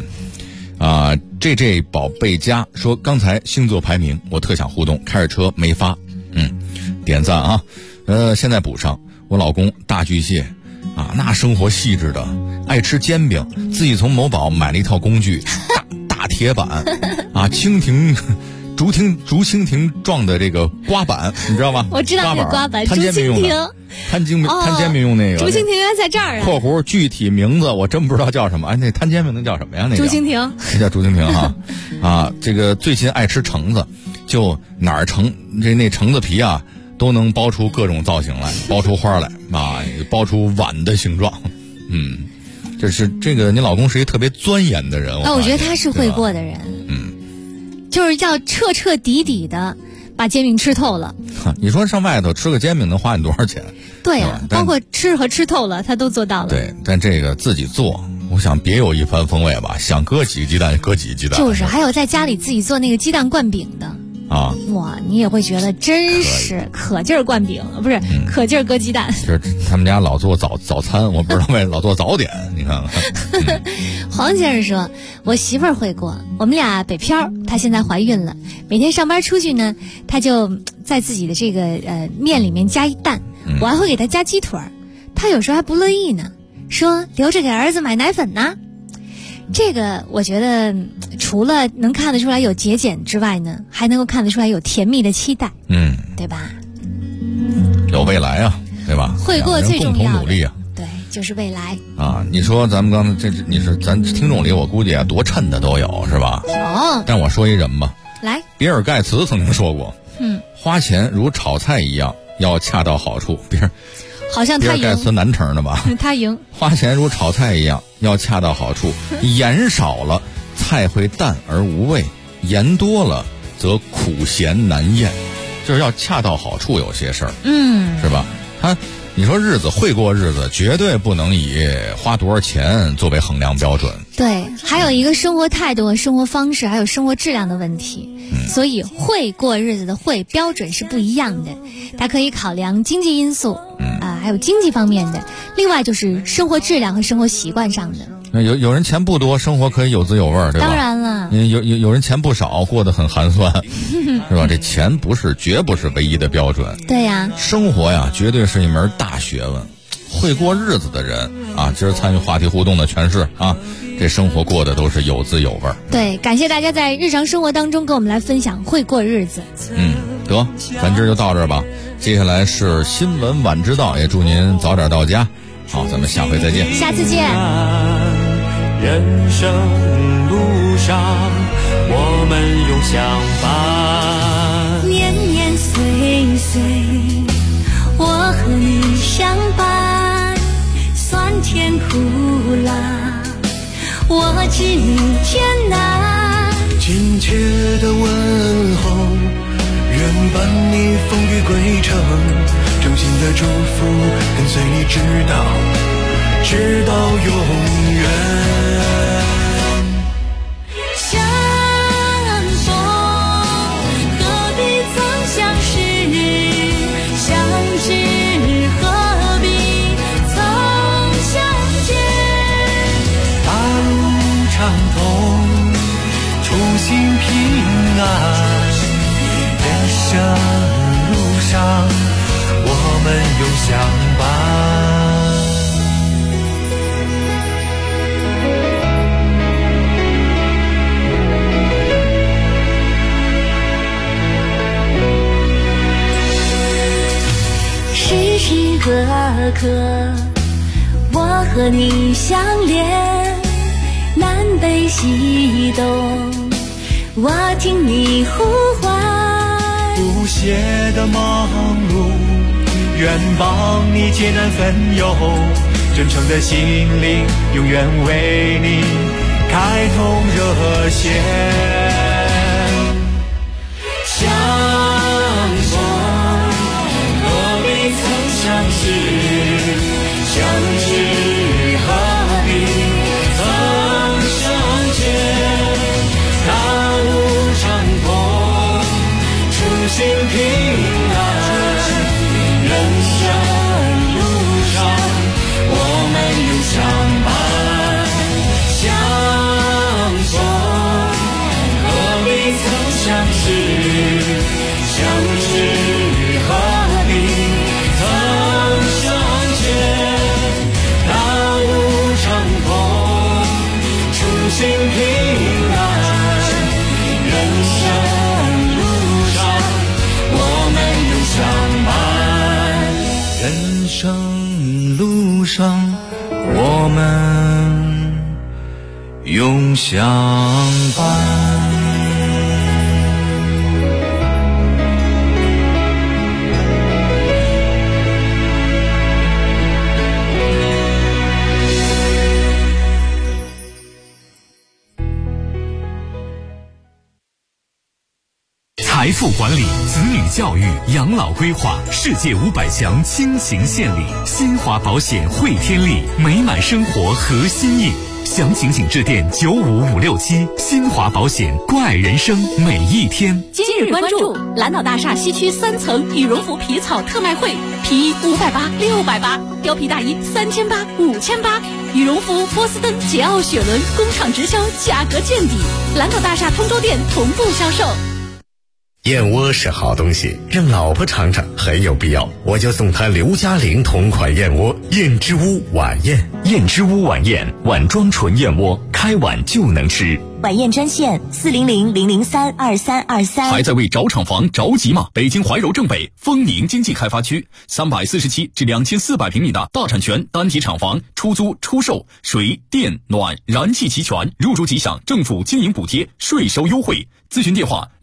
？JJ 宝贝家说，刚才星座排名我特想互动，开着车没发，点赞啊。现在补上，我老公大巨蟹啊，那生活细致的，爱吃煎饼，自己从某宝买了一套工具，大铁板啊，竹蜻蜓状的这个刮板，你知道吗？ 我知道那个刮板， 摊煎饼用的，摊煎饼用那个。 竹蜻蜓原来在这儿啊。 括弧具体名字我真不知道叫什么，那摊煎饼那叫什么呀？那竹蜻蜓， 那叫竹蜻蜓哈。这个最近爱吃橙子，就哪儿那橙子皮啊，都能包出各种造型来，包出花来啊，包出碗的形状。就是这个，你老公是一特别钻研的人。 我觉得他是会过的人。就是要彻底的把煎饼吃透了。 你说上外头吃个煎饼能花你多少钱？ 对呀，包括吃和吃透了，他都做到了。 对，但这个自己做，我想别有一番风味吧。想搁几个鸡蛋搁几个鸡蛋。就是， 还有在家里自己做那个鸡蛋灌饼的。哇，你也会觉得真是可劲儿灌饼，不是可劲儿搁鸡蛋。 就是他们家老做早餐，我不知道为老做早点，你看看。 黄先生说，我媳妇儿会过，我们俩北漂，她现在怀孕了，每天上班出去呢，她就在自己的这个面里面加一蛋，我还会给她加鸡腿儿，她有时候还不乐意呢，说留着给儿子买奶粉呢。这个我觉得除了能看得出来有节俭之外呢，还能够看得出来有甜蜜的期待，对吧？ 有未来啊，对吧？ 会过最重要的， 共同努力啊， 对，就是未来啊。你说咱们刚才你是咱听众里，我估计啊多衬的都有是吧？ 有。 但我说一人吧， 来， 比尔盖茨曾经说过，花钱如炒菜一样，要恰到好处。 好像他赢， 比尔盖茨南城的吧？ 他赢。 花钱如炒菜一样，要恰到好处。盐少了，菜会淡而无味；盐多了，则苦咸难咽。就是要恰到好处，有些事儿，是吧？他你说日子会过日子，绝对不能以花多少钱作为衡量标准。 对，还有一个生活态度、生活方式，还有生活质量的问题。所以会过日子的会标准是不一样的，它可以考量经济因素，还有经济方面的。另外就是生活质量和生活习惯上的。 有人钱不多，生活可以有滋有味，对吧？ 当然了。 有人钱不少，过得很寒酸，是吧？这钱绝不是唯一的标准。 对呀。 生活呀，绝对是一门大学问。会过日子的人啊，今儿参与话题互动的全是啊，这生活过得都是有滋有味。 对，感谢大家在日常生活当中跟我们来分享会过日子。 得，咱今儿就到这儿吧。接下来是新闻晚知道，也祝您早点到家。好，咱们下回再见。 下次见。 人生路上，我们永相伴。 年年岁岁，我和你相伴。酸甜苦辣，我知你艰难。 亲切的问候，愿伴你风雨归程。衷心的祝福，跟随你直到永远。 相逢何必曾相识，相知何必曾相见。 大路畅通，初心平安。人生路上，我们永相伴。 时时刻刻，我和你相连，南北西东，我听你呼唤。 不懈的忙碌，愿帮你解难分忧，真诚的心灵，永远为你开通热线。相逢何必曾相识，相知何必曾相见。大路畅通，初心平安。人生路上，我们永相伴。相逢何必曾相识，相知何必曾相见。大路畅通，初心平安。人生路上，我们永相伴。人生路上，我们永相伴。 财富管理、子女教育、养老规划，世界500强倾情献礼，新华保险汇天利，美满生活核心印。详情请致电95567，新华保险，关爱人生每一天。 今日关注蓝岛大厦西区3层羽绒服皮草特卖会，皮衣580、680，貂皮大衣3800、5800，羽绒服波司登、捷奥、雪伦工厂直销，价格见底。蓝岛大厦通州店同步销售。 燕窝是好东西，让老婆尝尝很有必要，我就送她刘嘉玲同款燕窝燕之屋晚宴。 燕之屋晚宴，碗装纯燕窝，开碗就能吃。 晚宴专线400-003-2323。 还在为找厂房着急吗？北京怀柔正北丰宁经济开发区347至2400平米的大产权单体厂房，出租出售，水电暖燃气齐全，入住即享政府经营补贴，税收优惠。咨询电话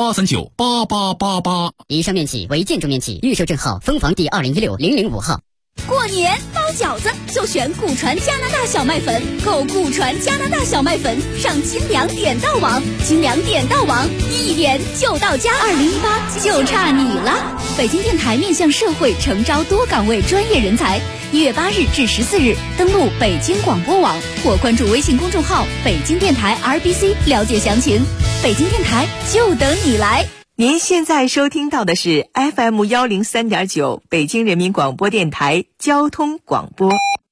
0314-839-8888，0314-839-8888。以上面企为建筑面积，预售证号：分房第2016-005号。 过年包饺子就选古传加拿大小麦粉，购古传加拿大小麦粉上精粮点到网，精粮点到网，一点就到家。2018就差你了！北京电台面向社会诚招多岗位专业人才，1月8日至14日，登录北京广播网或关注微信公众号北京电台 RBC 了解详情。北京电台就等你来。 您现在收听到的是 FM103.9 北京人民广播电台交通广播。